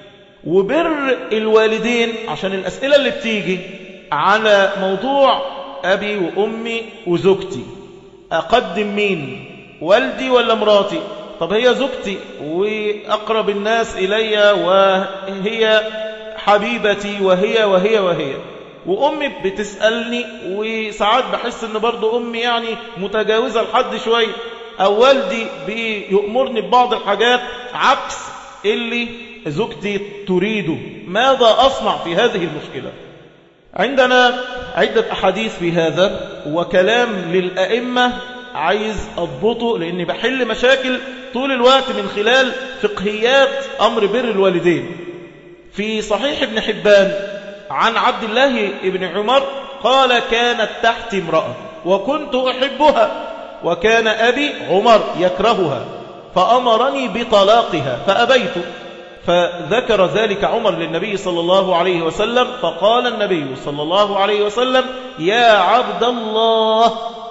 وبر الوالدين، عشان الأسئلة اللي بتيجي على موضوع أبي وأمي وزوجتي، أقدم مين، والدي ولا مراتي؟ طب هي زوجتي وأقرب الناس إلي وهي حبيبتي وهي وهي وهي، وأمي بتسألني وساعات بحس أن برضو أمي يعني متجاوزة لحد شوي، أو والدي بيأمرني ببعض الحاجات عكس اللي زوجتي تريده. ماذا أصنع في هذه المشكلة؟ عندنا عدة أحاديث في هذا وكلام للأئمة عايز أضبطه، لأني بحل مشاكل طول الوقت من خلال فقهيات أمر بر الوالدين. في صحيح ابن حبان عن عبد الله ابن عمر قال: كانت تحت امرأة وكنت أحبها، وكان أبي عمر يكرهها، فأمرني بطلاقها فأبيت. فذكر ذلك عمر للنبي صلى الله عليه وسلم، فقال النبي صلى الله عليه وسلم: يا عبد الله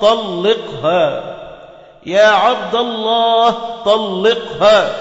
طلقها، يا عبد الله طلقها.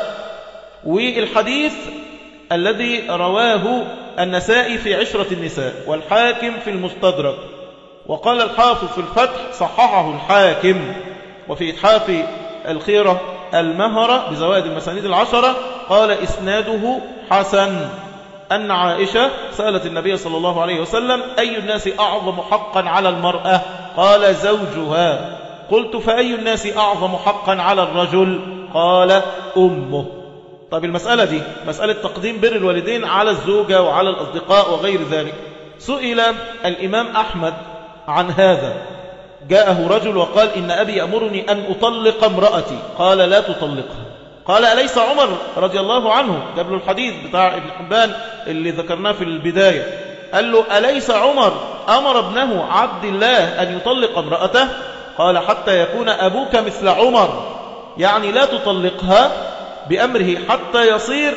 والحديث الذي رواه النسائي في عشرة النساء، والحاكم في المستدرك، وقال الحافظ في الفتح صححه الحاكم، وفي إتحاف الخيرة المهرة بزوائد المسانيد العشرة قال إسناده حسن. أن عائشة سألت النبي صلى الله عليه وسلم: أي الناس أعظم حقا على المرأة؟ قال: زوجها. قلت: فأي الناس أعظم حقا على الرجل؟ قال: أمه. طيب المسألة دي مسألة تقديم بر الوالدين على الزوجة وعلى الأصدقاء وغير ذلك. سئل الإمام أحمد عن هذا، جاءه رجل وقال: إن أبي يأمرني أن أطلق امرأتي. قال: لا تطلقها. قال: أليس عمر رضي الله عنه، جاب له الحديث بتاع ابن حبان اللي ذكرناه في البداية، قال له: أليس عمر أمر ابنه عبد الله أن يطلق امرأته؟ قال: حتى يكون أبوك مثل عمر، يعني لا تطلقها بأمره حتى يصير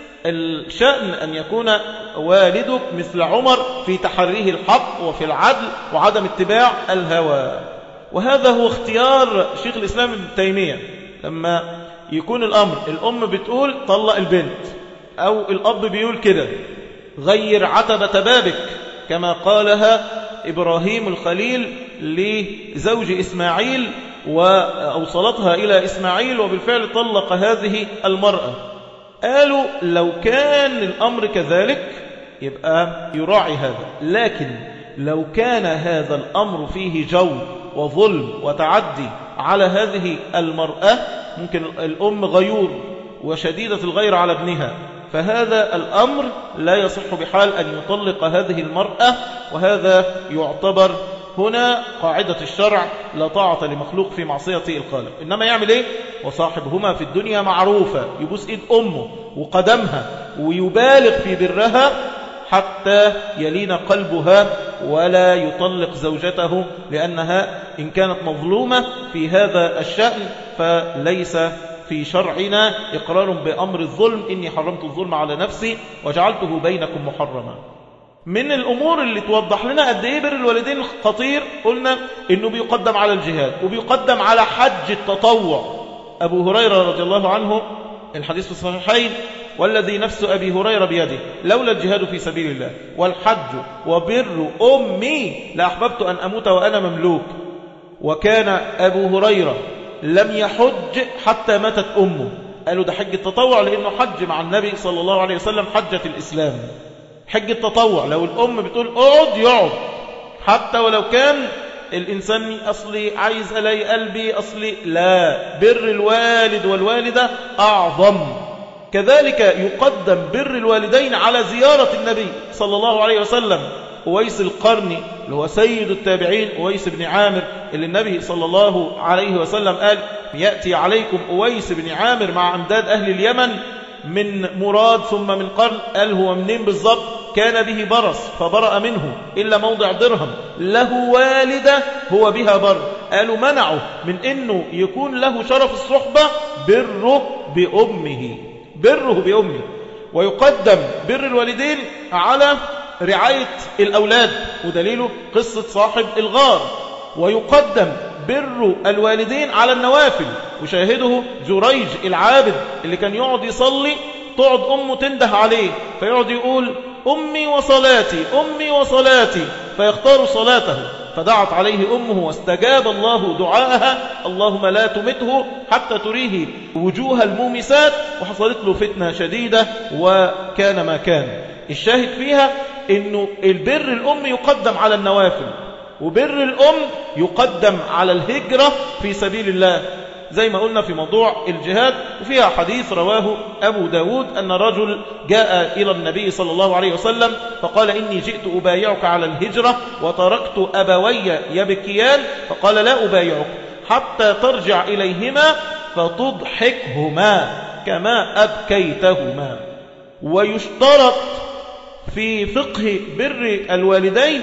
الشأن أن يكون والدك مثل عمر في تحريه الحق وفي العدل وعدم اتباع الهوى. وهذا هو اختيار شيخ الإسلام ابن تيمية. لما يكون الأمر الأم بتقول طلق البنت، أو الأب بيقول كده غير عتبة بابك، كما قالها إبراهيم الخليل لزوج إسماعيل وأوصلتها إلى إسماعيل، وبالفعل طلق هذه المرأة. قالوا لو كان الأمر كذلك يبقى يراعي هذا، لكن لو كان هذا الأمر فيه جور وظلم وتعدي على هذه المرأة، ممكن الأم غيور وشديدة الغير على ابنها، فهذا الأمر لا يصح بحال أن يطلق هذه المرأة. وهذا يعتبر هنا قاعدة الشرع: لا طاعة لمخلوق في معصية الخالق. إنما يعمل إيه؟ وصاحبهما في الدنيا معروفة، يبوس إيد أمه وقدمها ويبالغ في برها حتى يلين قلبها ولا يطلق زوجته، لأنها إن كانت مظلومة في هذا الشأن فليس في شرعنا إقرار بأمر الظلم. إني حرمت الظلم على نفسي وجعلته بينكم محرما. من الأمور اللي توضح لنا قد إيه بر الوالدين خطير، قلنا إنه بيقدم على الجهاد وبيقدم على حج التطوع. أبو هريرة رضي الله عنه الحديث في الصحيحين: والذي نفس أبي هريرة بيده لولا الجهاد في سبيل الله والحج وبر أمي لأحببت أن أموت وأنا مملوك. وكان أبو هريرة لم يحج حتى ماتت أمه. قالوا ده حج التطوع لأنه حج مع النبي صلى الله عليه وسلم حجة الإسلام. حج التطوع لو الأم بتقول اقعد يقعد، حتى ولو كان الإنسان أصلي عايز ألاقي قلبي أصلي، لا، بر الوالد والوالدة أعظم. كذلك يقدم بر الوالدين على زيارة النبي صلى الله عليه وسلم. أويس القرني اللي هو سيد التابعين، أويس بن عامر اللي النبي صلى الله عليه وسلم قال: يأتي عليكم أويس بن عامر مع أمداد أهل اليمن من مراد ثم من قرن. قال هو منين بالضبط؟ كان به برص فبرأ منه إلا موضع درهم، له والدة هو بها بر. قالوا منعه من أنه يكون له شرف الصحبة بره بأمه، بره بأمه. ويقدم بر الوالدين على رعاية الأولاد، ودليله قصة صاحب الغار. ويقدم بر الوالدين على النوافل، وشاهده جريج العابد اللي كان يقعد يصلي، تقعد أمه تنده عليه فيقعد يقول: أمي وصلاتي أمي وصلاتي، فيختار صلاته. فدعت عليه أمه واستجاب الله دعاءها: اللهم لا تمته حتى تريه وجوه المومسات. وحصلت له فتنة شديدة وكان ما كان. الشاهد فيها إنه البر الأم يقدم على النوافل، وبر الأم يقدم على الهجرة في سبيل الله، زي ما قلنا في موضوع الجهاد. وفيها حديث رواه أبو داود أن رجل جاء إلى النبي صلى الله عليه وسلم فقال: إني جئت أبايعك على الهجرة وتركت أبوي يبكيان، فقال: لا أبايعك حتى ترجع إليهما فتضحكهما كما أبكيتهما. ويشترط في فقه بر الوالدين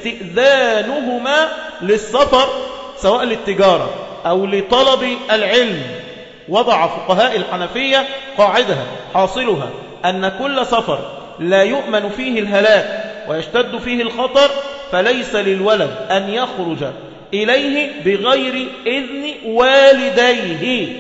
استئذانهما للسفر، سواء للتجارة أو لطلب العلم. وضع فقهاء الحنفية قاعدة حاصلها أن كل سفر لا يؤمن فيه الهلاك ويشتد فيه الخطر فليس للولد أن يخرج إليه بغير إذن والديه،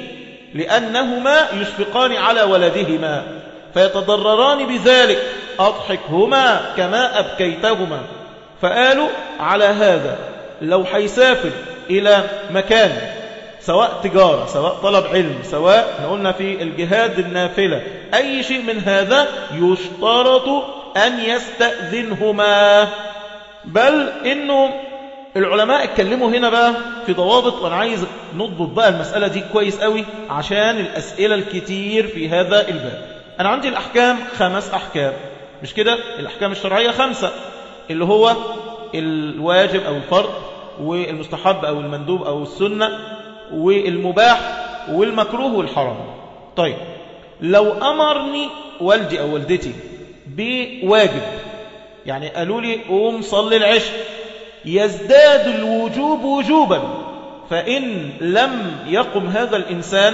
لأنهما يشفقان على ولدهما فيتضرران بذلك. أضحكهما كما أبكيتهما. فقالوا على هذا لو حيسافر إلى مكان، سواء تجارة سواء طلب علم سواء قلنا في الجهاد النافلة، أي شيء من هذا يشترط أن يستأذنهما. بل إنه العلماء اتكلموا هنا بقى في ضوابط، وأنا عايز نضبط بقى المسألة دي كويس قوي عشان الأسئلة الكتير في هذا الباب. أنا عندي الأحكام خمس أحكام، مش كده؟ الأحكام الشرعية خمسة، اللي هو الواجب أو الفرض، والمستحب أو المندوب أو السنة، والمباح، والمكروه والحرام. طيب لو أمرني والدي أو والدتي بواجب، يعني قالوا لي قوم صلي العشاء، يزداد الوجوب وجوبا. فإن لم يقم هذا الإنسان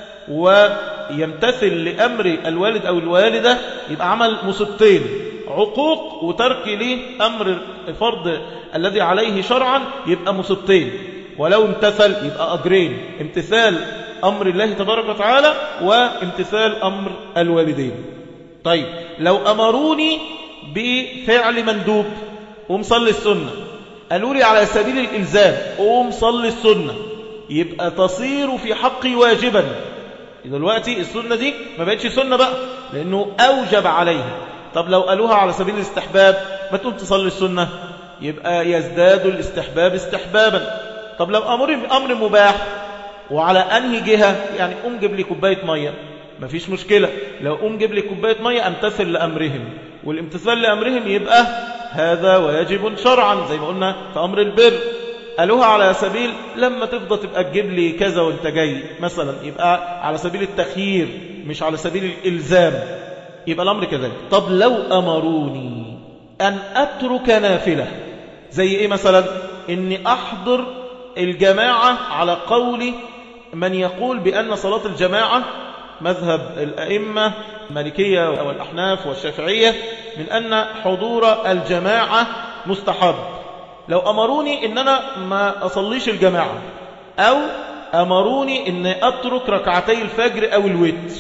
ويمتثل لأمر الوالد أو الوالدة يبقى عمل مصيبتين: عقوق وترك لأمر الفرض الذي عليه شرعا يبقى مصيبتين، ولو امتثل يبقى أجرين: امتثال أمر الله تبارك وتعالى وامتثال أمر الوالدين. طيب لو أمروني بفعل مندوب قوم صلي السنة، قالوا لي على سبيل الإلزام قوم صلي السنة، يبقى تصير في حقي واجبا. دلوقتي السنة دي ما بقتش سنة بقى لأنه أوجب عليها. طب لو قالوها على سبيل الاستحباب ما تقوم تصلي السنة، يبقى يزداد الاستحباب استحبابا. طب لو أمر بأمر مباح وعلى أنهي جهة، يعني قوم جيب لي كوباية مية، ما فيش مشكلة. لو قوم جيب لي كوباية مية أمتثل لأمرهم، والامتثال لأمرهم يبقى هذا واجب شرعا زي ما قلنا في أمر البر. قالوها على سبيل لما تفضل تبقى تجيب لي كذا وانت جاي مثلا، يبقى على سبيل التخيير مش على سبيل الإلزام، يبقى الأمر كذلك. طب لو أمروني أن أترك نافلة، زي إيه مثلا؟ إني أحضر الجماعة على قول من يقول بأن صلاة الجماعة مذهب الأئمة المالكية والأحناف والشافعية من أن حضور الجماعة مستحب. لو أمروني إن أنا ما أصليش الجماعة أو أمروني إن أترك ركعتي الفجر أو الوتر،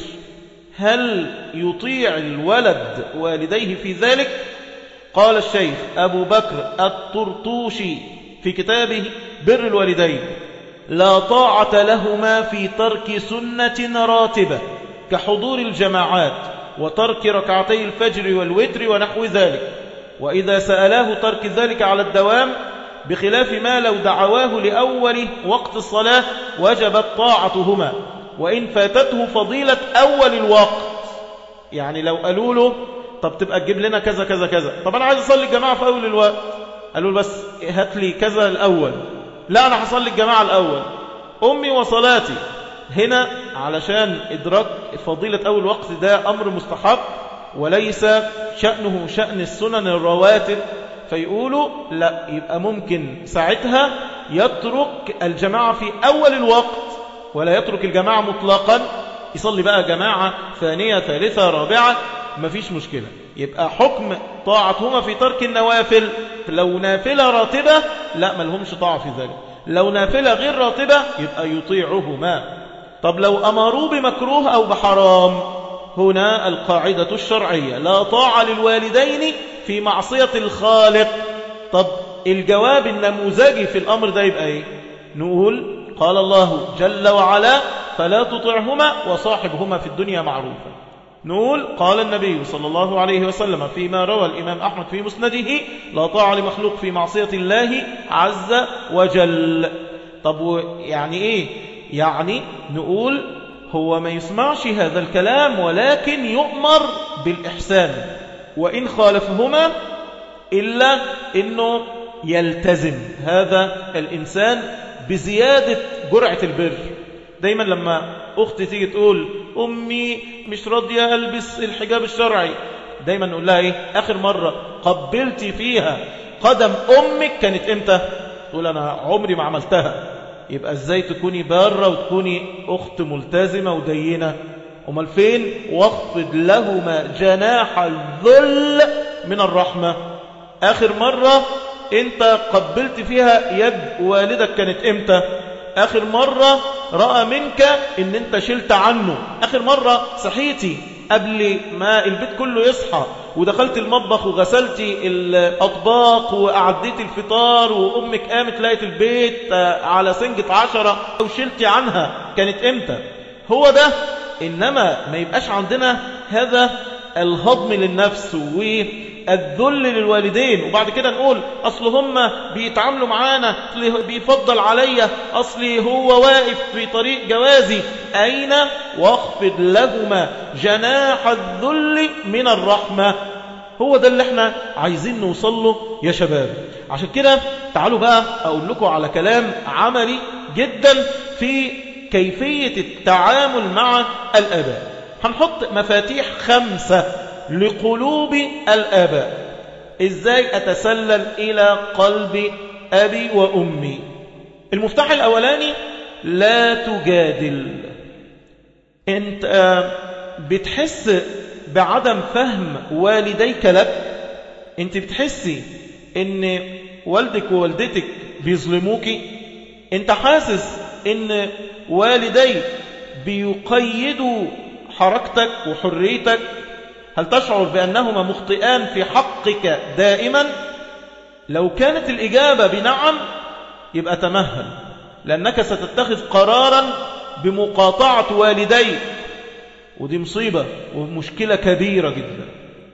هل يطيع الولد والديه في ذلك؟ قال الشيخ أبو بكر الطرطوشي في كتابه بر الوالدين: لا طاعة لهما في ترك سنة راتبة كحضور الجماعات وترك ركعتي الفجر والوتر ونحو ذلك، وإذا سألاه ترك ذلك على الدوام بخلاف ما لو دعواه لأول وقت الصلاة وجبت طاعتهما وإن فاتته فضيلة أول الوقت. يعني لو قالوا له طب تبقى تجيب لنا كذا كذا كذا، طب أنا عايز أصلي الجماعة في أول الوقت، قالوا له بس هات لي كذا الأول، لا أنا هصلي الجماعة الأول، أمي وصلاتي. هنا علشان إدراك فضيلة أول وقت ده أمر مستحب وليس شأنه شأن السنن الرواتب، فيقولوا لا، يبقى ممكن ساعتها يترك الجماعة في أول الوقت ولا يترك الجماعة مطلقا، يصلي بقى جماعة ثانية ثالثة رابعة مفيش مشكلة. يبقى حكم طاعتهما في ترك النوافل، لو نافلة راتبة لا ملهمش طاعة في ذلك، لو نافلة غير راتبة يبقى يطيعهما. طب لو أمروا بمكروه أو بحرام، هنا القاعدة الشرعية: لا طاعة للوالدين في معصية الخالق. طب الجواب النموذجي في الأمر ده يبقى إيه؟ نقول قال الله جل وعلا: فلا تطعهما وصاحبهما في الدنيا معروفا. نقول قال النبي صلى الله عليه وسلم فيما روى الإمام أحمد في مسنده: لا طاعة لمخلوق في معصية الله عز وجل. طب يعني إيه؟ يعني نقول هو ما يسمعش هذا الكلام ولكن يؤمر بالإحسان، وإن خالفهما إلا أنه يلتزم هذا الإنسان بزيادة جرعة البر. دايما لما أختي تيجي تقول أمي مش راضية ألبس الحجاب الشرعي، دايما نقول لها إيه؟ آخر مرة قبلتي فيها قدم أمك كانت إمتى؟ تقول أنا عمري ما عملتها. يبقى إزاي تكوني بارة وتكوني أخت ملتزمة ودينة؟ أمال فين واخفض لهما جناح الذل من الرحمة؟ آخر مرة أنت قبلت فيها يد والدك كانت إمتى؟ آخر مرة رأى منك إن أنت شلت عنه؟ آخر مرة صحيتي قبل ما البيت كله يصحى ودخلت المطبخ وغسلتي الأطباق وأعديت الفطار وأمك قامت لقيت البيت على سنجة عشرة وشلتي عنها كانت إمتى؟ هو ده. إنما ما يبقاش عندنا هذا الهضم للنفس والذل للوالدين، وبعد كده نقول أصل هم بيتعاملوا معانا، أصل بيفضل عليا، أصل هو واقف في طريق جوازي. أين واخفض لهما جناح الذل من الرحمة؟ هو ده اللي احنا عايزين نوصل له يا شباب. عشان كده تعالوا بقى أقول لكم على كلام عملي جدا في كيفية التعامل مع الآباء. هنحط مفاتيح خمسة لقلوب الآباء. إزاي أتسلل إلى قلب أبي وأمي؟ المفتاح الأولاني: لا تجادل. أنت بتحس بعدم فهم والديك لك؟ أنت بتحسي أن والدك ووالدتك بيظلموك؟ أنت حاسس أن والديك بيقيدوا حركتك وحريتك؟ هل تشعر بأنهما مخطئان في حقك دائما؟ لو كانت الإجابة بنعم يبقى تمهل، لأنك ستتخذ قرارا بمقاطعة والديك، ودي مصيبة ومشكلة كبيرة جدا.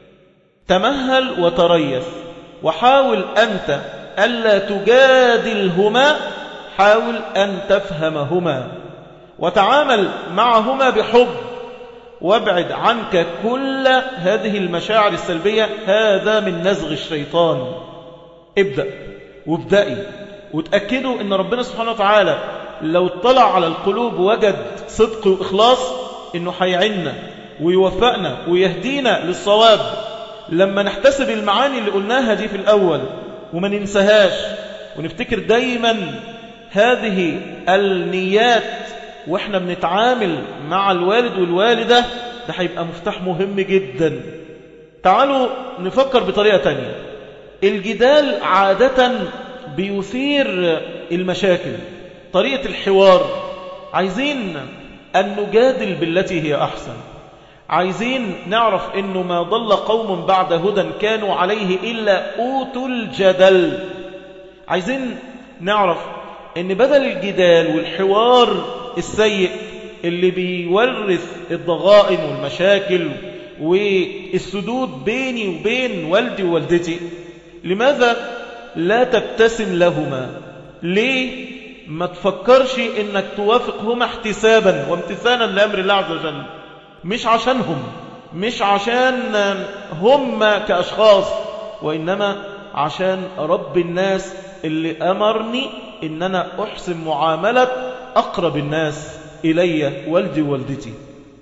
تمهل وتريث، وحاول أنت ألا تجادلهما، حاول أن تفهمهما وتعامل معهما بحب، وابعد عنك كل هذه المشاعر السلبية. هذا من نزغ الشيطان. ابدأ وابدأي، وتأكدوا أن ربنا سبحانه وتعالى لو اطلع على القلوب وجد صدق وإخلاص أنه هيعنا ويوفقنا ويهدينا للصواب. لما نحتسب المعاني اللي قلناها دي في الأول، وما ننساهاش، ونفتكر دايما هذه النيات وإحنا بنتعامل مع الوالد والوالدة. ده هيبقى مفتاح مهم جدا. تعالوا نفكر بطريقة تانية. الجدال عادة بيثير المشاكل، طريقة الحوار. عايزين أن نجادل بالتي هي أحسن. عايزين نعرف أنه ما ضل قوم بعد هدى كانوا عليه إلا أوتوا الجدل. عايزين نعرف أن بدل الجدال والحوار السيء اللي بيورث الضغائن والمشاكل والسدود بيني وبين والدي ووالدتي، لماذا لا تبتسم لهما؟ ليه ما تفكرش انك توافقهما احتسابا وامتثالا لأمر الله عز وجل؟ مش عشانهم، مش عشان هم كأشخاص، وإنما عشان رب الناس اللي أمرني إن أنا أحسن معاملة أقرب الناس إلي، والدي ووالدتي.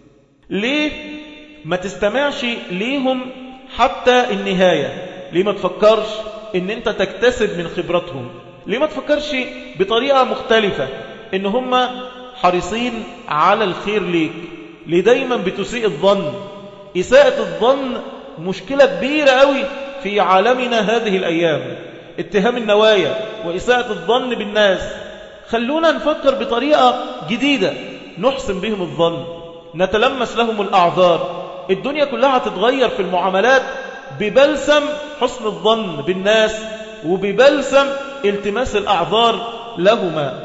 ليه ما تستمعش ليهم حتى النهاية؟ ليه ما تفكرش إن أنت تكتسب من خبرتهم؟ ليه ما تفكرش بطريقة مختلفة إن هم حريصين على الخير ليك؟ ليه دايما بتسيء الظن؟ إساءة الظن مشكلة كبيرة قوي في عالمنا هذه الأيام، اتهام النوايا وإساءة الظن بالناس. خلونا نفكر بطريقة جديدة نحسن بهم الظن، نتلمس لهم الأعذار. الدنيا كلها هتتغير في المعاملات ببلسم حسن الظن بالناس وببلسم التماس الأعذار لهما.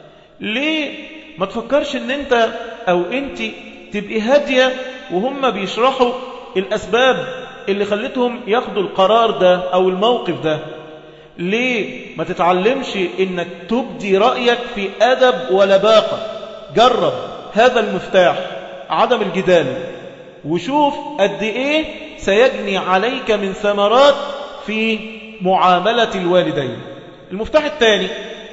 ليه ما تفكرش ان انت او انت تبقي هادية وهم بيشرحوا الأسباب اللي خلتهم ياخدوا القرار ده أو الموقف ده؟ ليه ما تتعلمش انك تبدي رأيك في أدب ولباقة؟ جرب هذا المفتاح، عدم الجدال، وشوف قد ايه سيجني عليك من ثمرات في معاملة الوالدين. المفتاح الثاني،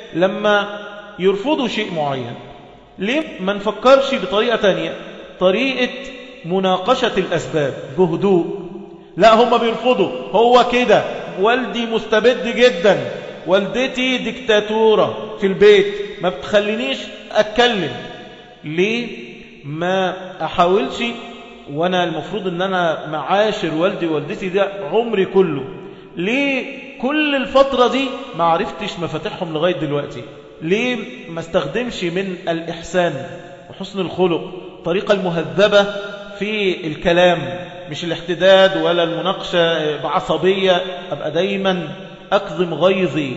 لما يرفضوا شيء معين، ليه ما نفكرش بطريقة تانية؟ طريقة مناقشة الأسباب بهدوء. لا هم بيرفضوا، هو كده، والدي مستبد جدا، والدتي ديكتاتورة في البيت ما بتخلينيش أتكلم. ليه ما أحاولش وأنا المفروض أن أنا معاشر والدي ووالدتي ده عمري كله؟ ليه كل الفترة دي ما عرفتش مفاتيحهم لغاية دلوقتي؟ ليه ما استخدمش من الإحسان وحسن الخلق، طريقة المهذبة في الكلام، مش الاحتداد ولا المناقشة بعصبية؟ أبقى دايما أكظم غيظي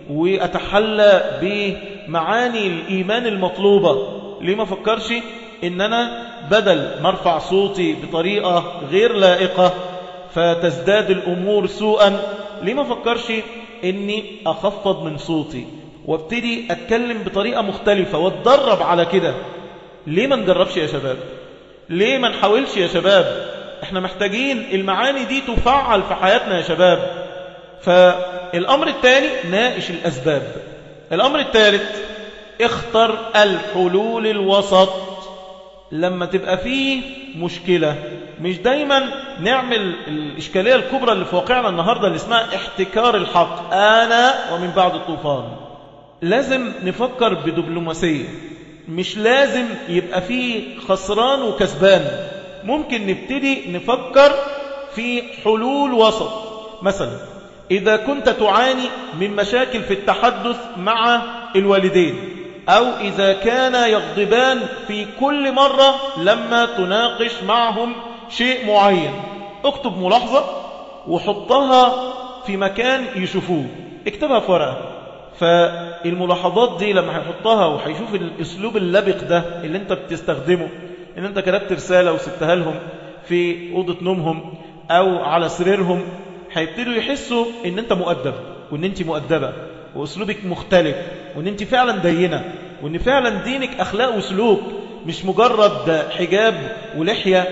وأتحلى بمعاني الإيمان المطلوبة. ليه ما فكرش إن أنا بدل ما ارفع صوتي بطريقة غير لائقة فتزداد الأمور سوءا، ليه ما فكرش إني أخفض من صوتي وابتدي أتكلم بطريقة مختلفة واتدرب على كده؟ ليه ما نجربش يا شباب؟ ليه ما نحاولش يا شباب؟ احنا محتاجين المعاني دي تفعل في حياتنا يا شباب. فالأمر الثاني، ناقش الأسباب. الأمر الثالث، اختر الحلول الوسط. لما تبقى فيه مشكلة، مش دايما نعمل الإشكالية الكبرى اللي في واقعنا النهاردة اللي اسمها احتكار الحق، أنا ومن بعد الطوفان. لازم نفكر بدبلوماسية، مش لازم يبقى فيه خسران وكسبان. ممكن نبتدي نفكر في حلول وسط. مثلا إذا كنت تعاني من مشاكل في التحدث مع الوالدين، أو إذا كان يغضبان في كل مرة لما تناقش معهم شيء معين، اكتب ملاحظة وحطها في مكان يشوفوه، اكتبها في ورقة. فالملاحظات دي لما هيحطها وهيشوف الاسلوب اللبق ده اللي انت بتستخدمه، ان انت كتبت رسالة وسبتها لهم في أوضة نومهم أو على سريرهم، هيبتدوا يحسوا ان انت مؤدب وان انت مؤدبة واسلوبك مختلف وان انت فعلا دينة وان فعلا دينك اخلاق وسلوك، مش مجرد حجاب ولحية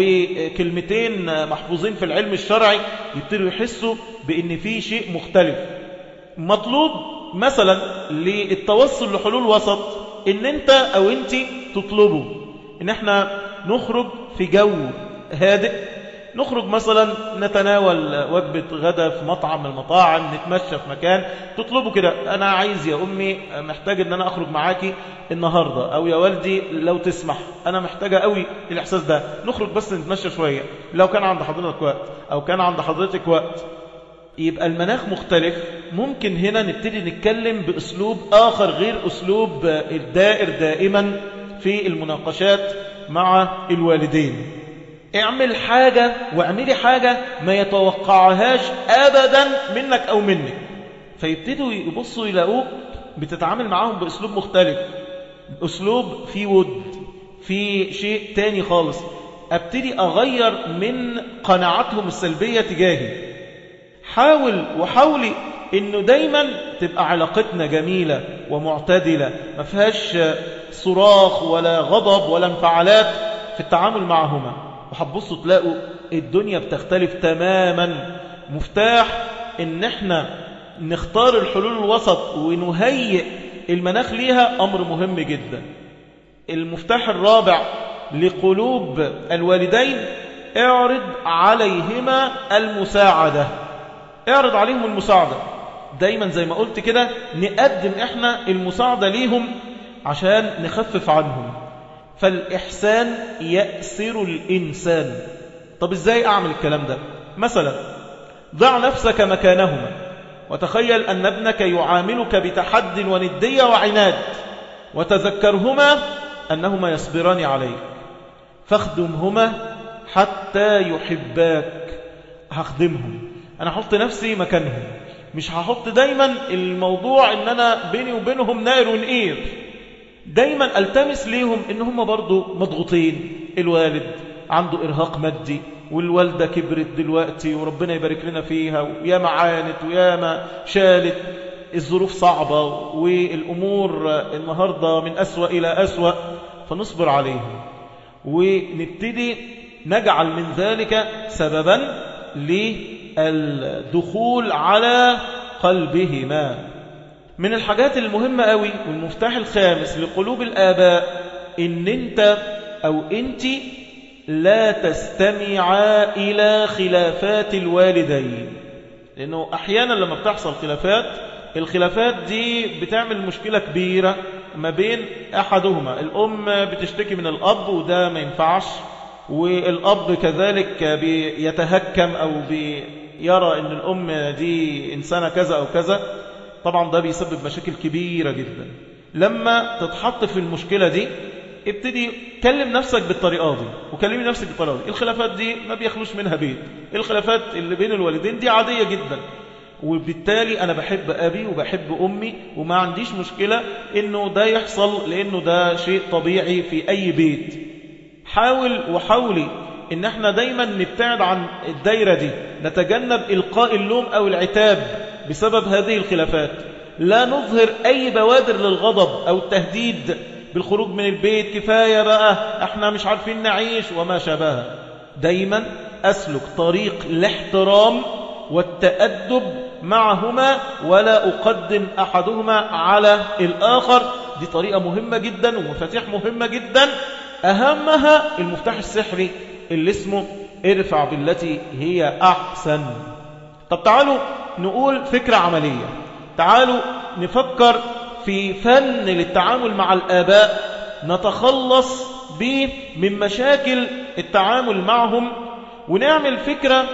وكلمتين محفوظين في العلم الشرعي. يبتدوا يحسوا بان في شيء مختلف. مطلوب مثلا للتوصل لحلول وسط ان انت او انت تطلبوا ان احنا نخرج في جو هادئ، نخرج مثلا نتناول وجبة غدا في مطعم من المطاعم، نتمشى في مكان، تطلبوا كده أنا عايز يا أمي محتاج أن أنا أخرج معاكي النهاردة، أو يا والدي لو تسمح أنا محتاجة قوي الإحساس ده، نخرج بس نتمشى شوية لو كان عند حضرتك وقت أو كان عند حضرتك وقت. يبقى المناخ مختلف. ممكن هنا نبتدي نتكلم بأسلوب آخر غير أسلوب الدائر دائما في المناقشات مع الوالدين. اعمل حاجة واعملي حاجة ما يتوقعهاش أبدا منك أو منك، فيبتدوا يبصوا يلاقوك بتتعامل معاهم بأسلوب مختلف، أسلوب في ود، في شيء تاني خالص. أبتدي أغير من قناعاتهم السلبية تجاهي. حاول وحاولي إنه دايما تبقى علاقتنا جميلة ومعتدلة، ما فيهاش صراخ ولا غضب ولا انفعالات في التعامل معهما، وحبصوا تلاقوا الدنيا بتختلف تماما. مفتاح إن احنا نختار الحلول الوسط ونهيئ المناخ ليها أمر مهم جدا. المفتاح الرابع لقلوب الوالدين: اعرض عليهما المساعدة. اعرض عليهم المساعدة دايما، زي ما قلت كده نقدم احنا المساعدة ليهم عشان نخفف عنهم. فالإحسان يأسر الإنسان. طب ازاي أعمل الكلام ده؟ مثلا ضع نفسك مكانهما وتخيل أن ابنك يعاملك بتحد وندية وعناد، وتذكرهما أنهما يصبران عليك، فاخدمهما حتى يحباك. هخدمهم، أنا هحط نفسي مكانهم، مش هحط دايما الموضوع إن أنا بيني وبينهم نائر ونقير. دايما التمس ليهم إن هم برضو مضغوطين، الوالد عنده إرهاق مادي، والوالدة كبرت دلوقتي وربنا يبارك لنا فيها، ويا ما عانت ويا ما شالت، الظروف صعبة والأمور النهاردة من أسوأ إلى أسوأ، فنصبر عليهم ونبتدي نجعل من ذلك سببا للدخول على قلبهما. من الحاجات المهمة قوي والمفتاح الخامس لقلوب الآباء إن أنت أو أنت لا تستمعا إلى خلافات الوالدين، لأنه أحيانا لما بتحصل خلافات، الخلافات دي بتعمل مشكلة كبيرة ما بين أحدهما. الأم بتشتكي من الأب وده ما ينفعش، والأب كذلك بيتهكم أو بيرى أن الأم دي إنسانة كذا أو كذا. طبعا ده بيسبب مشاكل كبيرة جدا. لما تتحط في المشكلة دي ابتدي كلم نفسك بالطريقة دي وكلمي نفسك بالطريقة دي. الخلافات دي ما بيخلوش منها بيت، الخلافات اللي بين الوالدين دي عادية جدا، وبالتالي أنا بحب أبي وبحب أمي وما عنديش مشكلة إنه ده يحصل، لأنه ده شيء طبيعي في أي بيت. حاول وحاولي إن احنا دايما نبتعد عن الدايرة دي، نتجنب إلقاء اللوم أو العتاب بسبب هذه الخلافات. لا نظهر أي بوادر للغضب أو التهديد بالخروج من البيت، كفاية بقى احنا مش عارفين نعيش وما شابه. دايما أسلك طريق الاحترام والتأدب معهما، ولا أقدم أحدهما على الآخر. دي طريقة مهمة جدا ومفاتيح مهمة جدا، أهمها المفتاح السحري اللي اسمه ارفع بالتي هي أحسن. طب تعالوا نقول فكرة عملية، تعالوا نفكر في فن للتعامل مع الآباء نتخلص به من مشاكل التعامل معهم، ونعمل فكرة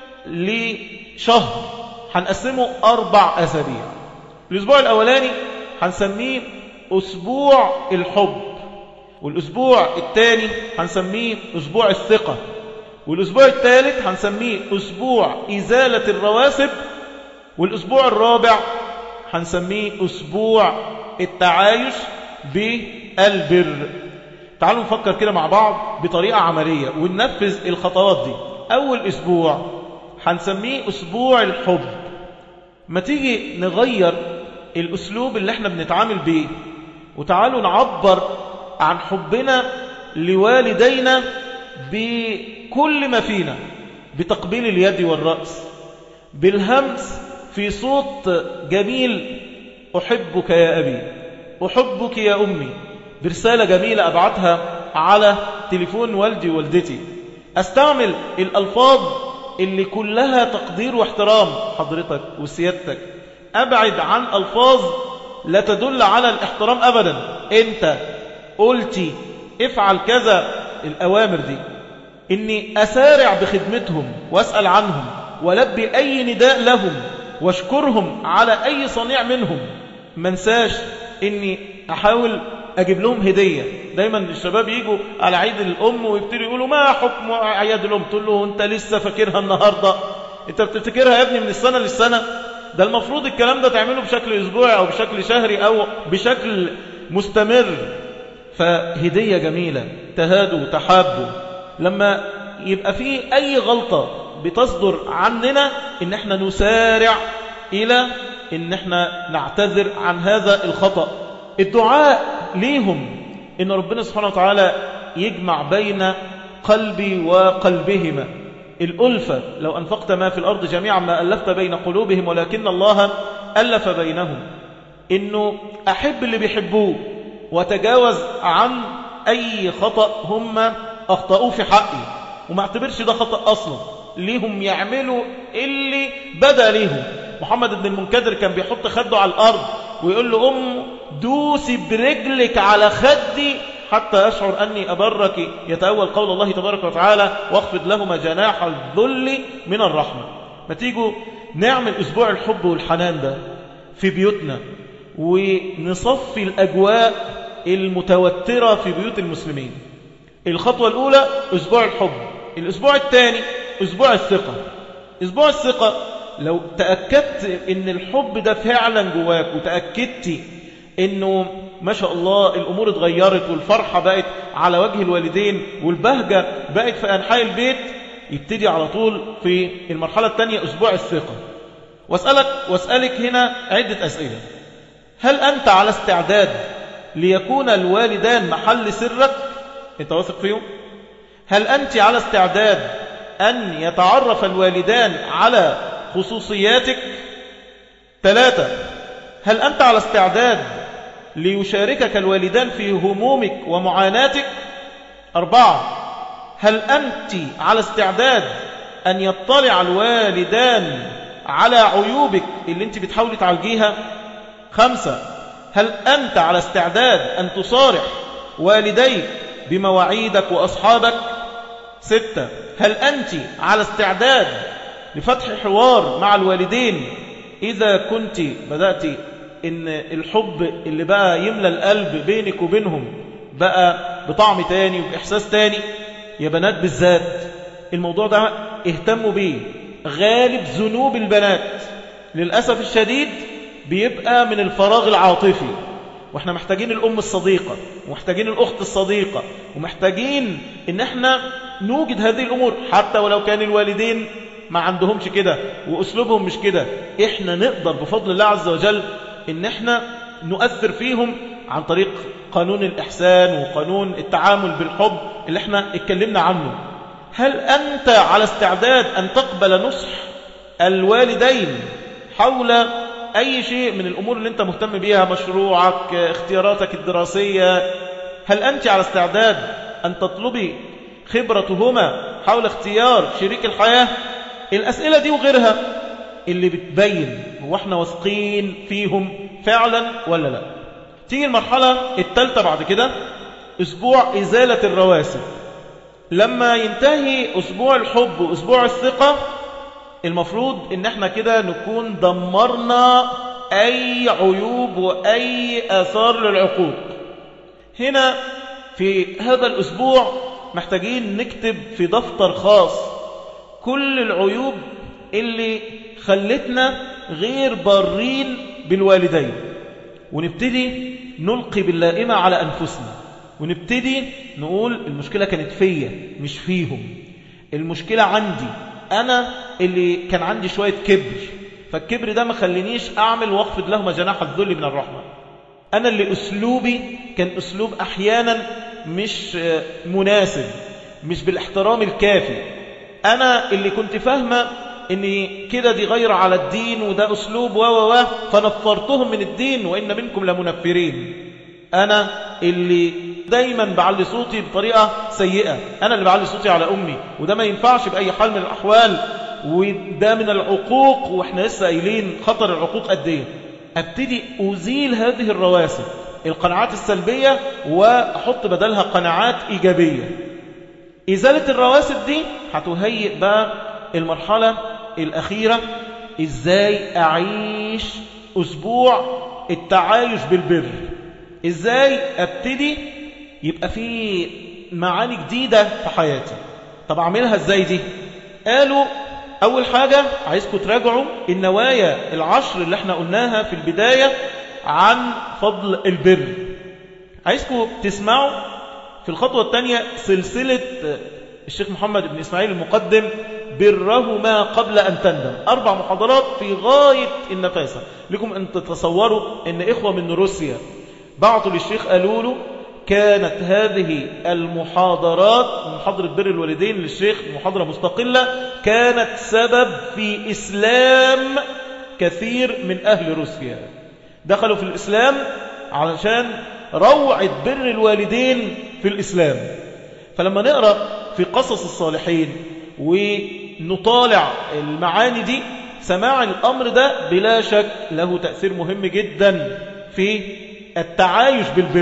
لشهر هنقسمه أربع أسابيع. الأسبوع الأولاني هنسميه أسبوع الحب، والأسبوع الثاني هنسميه أسبوع الثقة، والأسبوع الثالث هنسميه أسبوع إزالة الرواسب، والأسبوع الرابع هنسميه أسبوع التعايش بالبر. تعالوا نفكر كده مع بعض بطريقة عملية وننفذ الخطوات دي. أول أسبوع هنسميه أسبوع الحب. ما تيجي نغير الأسلوب اللي احنا بنتعامل بيه، وتعالوا نعبر عن حبنا لوالدينا بكل ما فينا، بتقبيل اليد والرأس، بالهمس في صوت جميل: أحبك يا أبي، أحبك يا أمي، برسالة جميلة أبعتها على تليفون والدي ووالدتي: أستعمل الألفاظ اللي كلها تقدير واحترام حضرتك وسيادتك، أبعد عن ألفاظ لا تدل على الاحترام أبدا. أنت قلتي افعل كذا، الأوامر دي إني أسارع بخدمتهم وأسأل عنهم ولبي أي نداء لهم واشكرهم على أي صنيع منهم. منساش إني أحاول أجيب لهم هدية. دايما الشباب يجوا على عيد الأم ويبتدوا يقولوا ما حكم أعياد الأم؟ تقول له أنت لسه فاكرها النهاردة؟ أنت بتفتكرها يا ابني من السنة للسنة؟ ده المفروض الكلام ده تعمله بشكل أسبوعي أو بشكل شهري أو بشكل مستمر. فهدية جميلة، تهادوا تحابوا. لما يبقى فيه أي غلطة بتصدر عننا إن احنا نسارع إلى إن احنا نعتذر عن هذا الخطأ. الدعاء ليهم إن ربنا سبحانه وتعالى يجمع بين قلبي وقلبهما. الألفة، لو أنفقت ما في الأرض جميعا ما ألفت بين قلوبهم ولكن الله ألف بينهم. إنه أحب اللي بيحبوه وتجاوز عن أي خطأ هم أخطأوه في حقي، وما اعتبرش ده خطأ أصلا، ليهم يعملوا اللي بدأ ليهم. محمد بن المنكدر كان بيحط خده على الأرض ويقول له أم دوسي برجلك على خدي حتى أشعر أني أبرك، يتأول قول الله تبارك وتعالى واخفض لهما جناح الذل من الرحمة. ما تيجوا نعمل أسبوع الحب والحنان ده في بيوتنا ونصفي الأجواء المتوترة في بيوت المسلمين. الخطوة الأولى أسبوع الحب، الأسبوع الثاني أسبوع الثقة. أسبوع الثقة لو تأكدت إن الحب ده فعلا جواك وتأكدت إنه ما شاء الله الأمور اتغيرت والفرحة بقت على وجه الوالدين والبهجة بقت في أنحاء البيت، يبتدي على طول في المرحلة الثانية أسبوع الثقة. واسألك واسألك هنا عدة أسئلة. هل أنت على استعداد ليكون الوالدان محل سرك؟ أنت واثق فيهم؟ هل أنت على استعداد أن يتعرف الوالدان على خصوصياتك؟ ثلاثة، هل أنت على استعداد ليشاركك الوالدان في همومك ومعاناتك؟ أربعة، هل أنت على استعداد أن يطلع الوالدان على عيوبك اللي أنت بتحاولي تعالجيها؟ خمسة، هل أنت على استعداد أن تصارح والديك بمواعيدك وأصحابك؟ ستة، هل أنت على استعداد لفتح حوار مع الوالدين إذا كنت بدأت إن الحب اللي بقى يملى القلب بينك وبينهم بقى بطعم تاني وبإحساس تاني؟ يا بنات بالذات الموضوع ده اهتموا بيه. غالب ذنوب البنات للأسف الشديد بيبقى من الفراغ العاطفي، واحنا محتاجين الأم الصديقة ومحتاجين الأخت الصديقة ومحتاجين ان احنا نوجد هذه الأمور. حتى ولو كان الوالدين ما عندهمش كده وأسلوبهم مش كده، احنا نقدر بفضل الله عز وجل ان احنا نؤثر فيهم عن طريق قانون الإحسان وقانون التعامل بالحب اللي احنا اتكلمنا عنه. هل أنت على استعداد أن تقبل نصح الوالدين حول أي شيء من الأمور اللي أنت مهتم بيها، مشروعك، اختياراتك الدراسية؟ هل أنت على استعداد أن تطلبي خبرتهما حول اختيار شريك الحياة؟ الأسئلة دي وغيرها اللي بتبين هو احنا واثقين فيهم فعلا ولا لا. تيجي المرحلة الثالثة بعد كده أسبوع إزالة الرواسب. لما ينتهي أسبوع الحب وأسبوع الثقة المفروض ان احنا كده نكون دمرنا اي عيوب واي اثار للعقوق. هنا في هذا الاسبوع محتاجين نكتب في دفتر خاص كل العيوب اللي خلتنا غير بارين بالوالدين، ونبتدي نلقي باللائمة على انفسنا ونبتدي نقول المشكلة كانت فيا مش فيهم، المشكلة عندي أنا اللي كان عندي شوية كبر، فالكبر ده ما خلينيش أعمل واخفض لهما جناح الذل من الرحمة. أنا اللي أسلوبي كان أسلوب أحيانا مش مناسب، مش بالاحترام الكافي. أنا اللي كنت فاهمة إن كده دي غير على الدين وده أسلوب و و و فنفرتهم من الدين وإن منكم لمنفرين. أنا اللي دايما بعلي صوتي بطريقة سيئة، أنا اللي بعلي صوتي على أمي، وده ما ينفعش بأي حال من الأحوال، وده من العقوق، وإحنا لسه قايلين خطر العقوق قد إيه. أبتدي أزيل هذه الرواسب، القناعات السلبية، وأحط بدلها قناعات إيجابية. إزالة الرواسب دي هتهيئ بقى المرحلة الأخيرة، إزاي أعيش أسبوع التعايش بالبر، إزاي أبتدي يبقى في معاني جديدة في حياتي. طب أعملها إزاي دي؟ قالوا أول حاجة عايزكم تراجعوا النوايا العشر اللي احنا قلناها في البداية عن فضل البر. عايزكم تسمعوا في الخطوة الثانية سلسلة الشيخ محمد بن إسماعيل المقدم، برهما قبل أن تندم، أربع محاضرات في غاية النفاسة. لكم أن تتصوروا أن إخوة من روسيا بعثوا للشيخ قالوا له كانت هذه المحاضرات، محاضرة بر الوالدين للشيخ محاضرة مستقلة، كانت سبب في إسلام كثير من أهل روسيا، دخلوا في الإسلام علشان روعة بر الوالدين في الإسلام. فلما نقرأ في قصص الصالحين ونطالع المعاني دي، سماع الأمر ده بلا شك له تأثير مهم جدا في التعايش بالبر.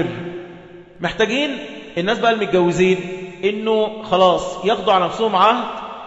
محتاجين الناس بقى المتجوزين إنه خلاص ياخدوا على نفسهم عهد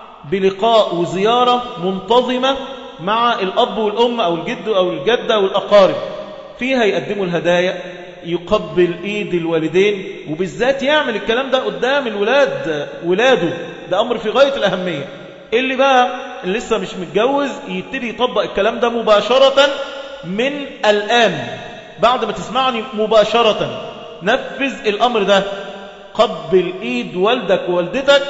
بلقاء وزيارة منتظمة مع الأب والأم أو الجد أو الجدة أو الأقارب، فيها يقدموا الهدايا، يقبل إيد الوالدين، وبالذات يعمل الكلام ده قدام الولاد ولاده، ده أمر في غاية الأهمية. اللي بقى اللي لسه مش متجوز يبتدي يطبق الكلام ده مباشرة من الآن، بعد ما تسمعني مباشرة نفذ الأمر ده، قبل إيد والدك ووالدتك،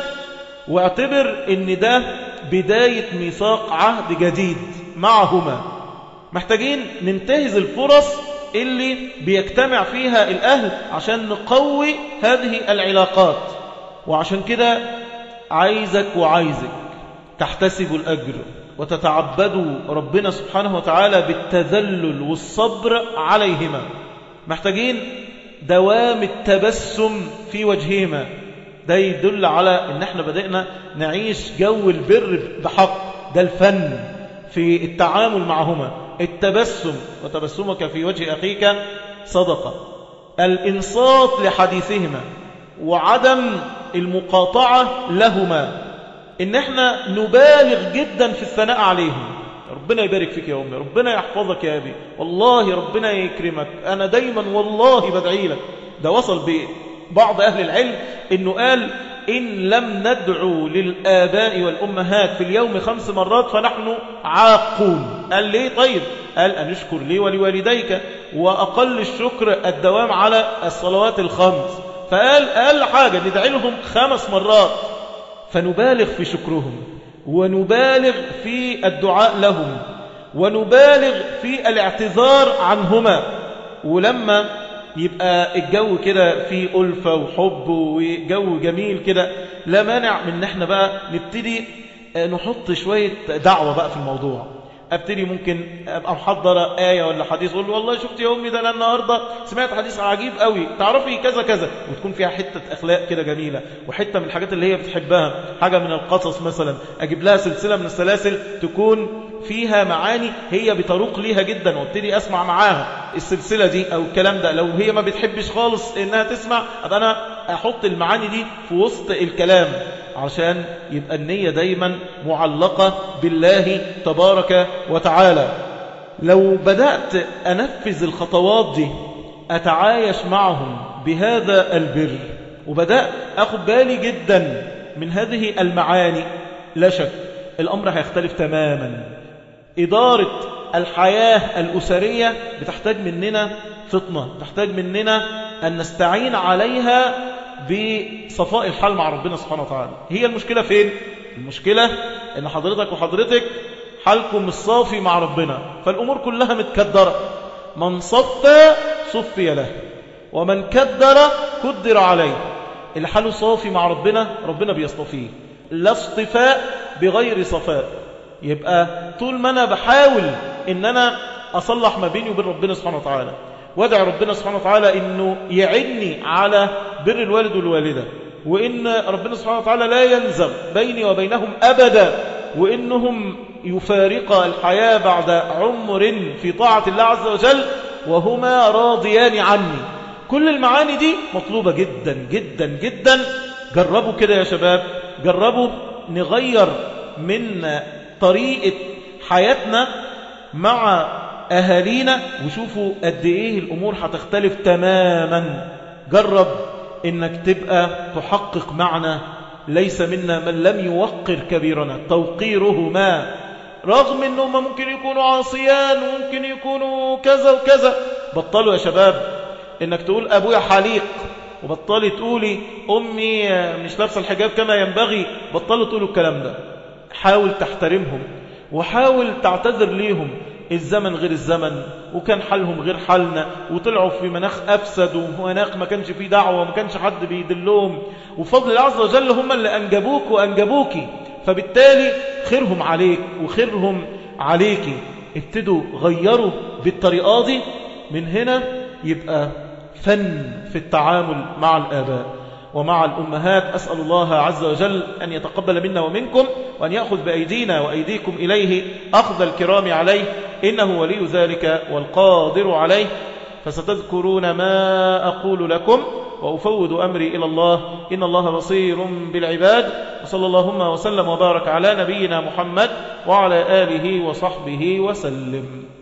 واعتبر إن ده بداية ميثاق عهد جديد معهما. محتاجين ننتهز الفرص اللي بيجتمع فيها الأهل عشان نقوي هذه العلاقات. وعشان كده عايزك وعايزك تحتسبوا الأجر وتتعبدوا ربنا سبحانه وتعالى بالتذلل والصبر عليهما. محتاجين دوام التبسم في وجههما، ده يدل على ان احنا بدأنا نعيش جو البر بحق. ده الفن في التعامل معهما، التبسم، وتبسمك في وجه أخيك صدقة، الإنصات لحديثهما، وعدم المقاطعة لهما، إن احنا نبالغ جدا في الثناء عليهم. ربنا يبارك فيك يا أمي، ربنا يحفظك يا أبي، والله ربنا يكرمك، أنا دايما والله بدعي لك. ده وصل ببعض أهل العلم إنه قال إن لم ندعو للآباء والأمهات في اليوم خمس مرات فنحن عاقون. قال ليه؟ طيب قال أن اشكر لي ولوالديك، وأقل الشكر الدوام على الصلوات الخمس. فقال أقل حاجة ندعي لهم خمس مرات، فنبالغ في شكرهم، ونبالغ في الدعاء لهم، ونبالغ في الاعتذار عنهما. ولما يبقى الجو كده فيه ألفة وحب وجو جميل كده، لا مانع من ان احنا بقى نبتدي نحط شوية دعوة بقى في الموضوع. ابتدي ممكن ابقى محضرة آية ولا حديث، اقول له والله شفت يا أمي ده أنا النهاردة سمعت حديث عجيب قوي، تعرفي كذا كذا، وتكون فيها حتة أخلاق كده جميلة، وحتة من الحاجات اللي هي بتحبها، حاجة من القصص مثلا، أجيب لها سلسلة من السلاسل تكون فيها معاني هي بتروق ليها جدا، وابتدي أسمع معاها السلسلة دي أو الكلام ده. لو هي ما بتحبش خالص إنها تسمع، أبقى أنا أحط المعاني دي في وسط الكلام، عشان يبقى النية دايما معلقة بالله تبارك وتعالى. لو بدأت أنفذ الخطوات دي، أتعايش معهم بهذا البر، وبدأت أخذ بالي جدا من هذه المعاني، لا شك الأمر هيختلف تماما. إدارة الحياة الأسرية بتحتاج مننا فطنة، تحتاج مننا أن نستعين عليها بصفاء الحال مع ربنا سبحانه وتعالى. هي المشكلة فين؟ المشكلة أن حضرتك وحضرتك حالكم الصافي مع ربنا، فالأمور كلها متكدرة. من صفى صفي له، ومن كدر كدر عليه. اللي حاله صافي مع ربنا ربنا بيصطفيه، لا اصطفاء بغير صفاء. يبقى طول ما أنا بحاول إن أنا أصلح ما بيني وبين ربنا سبحانه وتعالى، وادعي ربنا سبحانه وتعالى إنه يعني على بر الوالد والوالدة، وإن ربنا سبحانه وتعالى لا ينزغ بيني وبينهم أبدا، وإنهم يفارق الحياة بعد عمر في طاعة الله عز وجل وهما راضيان عني. كل المعاني دي مطلوبة جدا جدا جدا. جربوا كده يا شباب، جربوا نغير من طريقة حياتنا مع أهالينا وشوفوا قد إيه الأمور هتختلف تماما. جرب إنك تبقى تحقق معنى ليس منا من لم يوقر كبيرنا، توقيرهما، رغم أنهم ممكن يكونوا عاصيان وممكن يكونوا كذا وكذا. بطلوا يا شباب إنك تقول أبويا حليق، وبطلي تقولي أمي مش لابسة الحجاب كما ينبغي. بطلوا تقولوا الكلام ده. حاول تحترمهم وحاول تعتذر ليهم. الزمن غير الزمن، وكان حالهم غير حالنا، وطلعوا في مناخ أفسد ومناخ ما كانش فيه دعوة وما كانش حد بيدلهم، وفضل الله عز وجل هم اللي أنجبوك وأنجبوكي، فبالتالي خيرهم عليك وخيرهم عليكي. ابتدوا غيروا بالطريقة دي. من هنا يبقى فن في التعامل مع الآباء ومع الأمهات. أسأل الله عز وجل أن يتقبل منا ومنكم، وأن يأخذ بأيدينا وأيديكم إليه أخذ الكرام عليه، إنه ولي ذلك والقادر عليه. فستذكرون ما أقول لكم وأفوض أمري إلى الله، إن الله بصير بالعباد. وصلى اللهم وسلم وبارك على نبينا محمد وعلى آله وصحبه وسلم.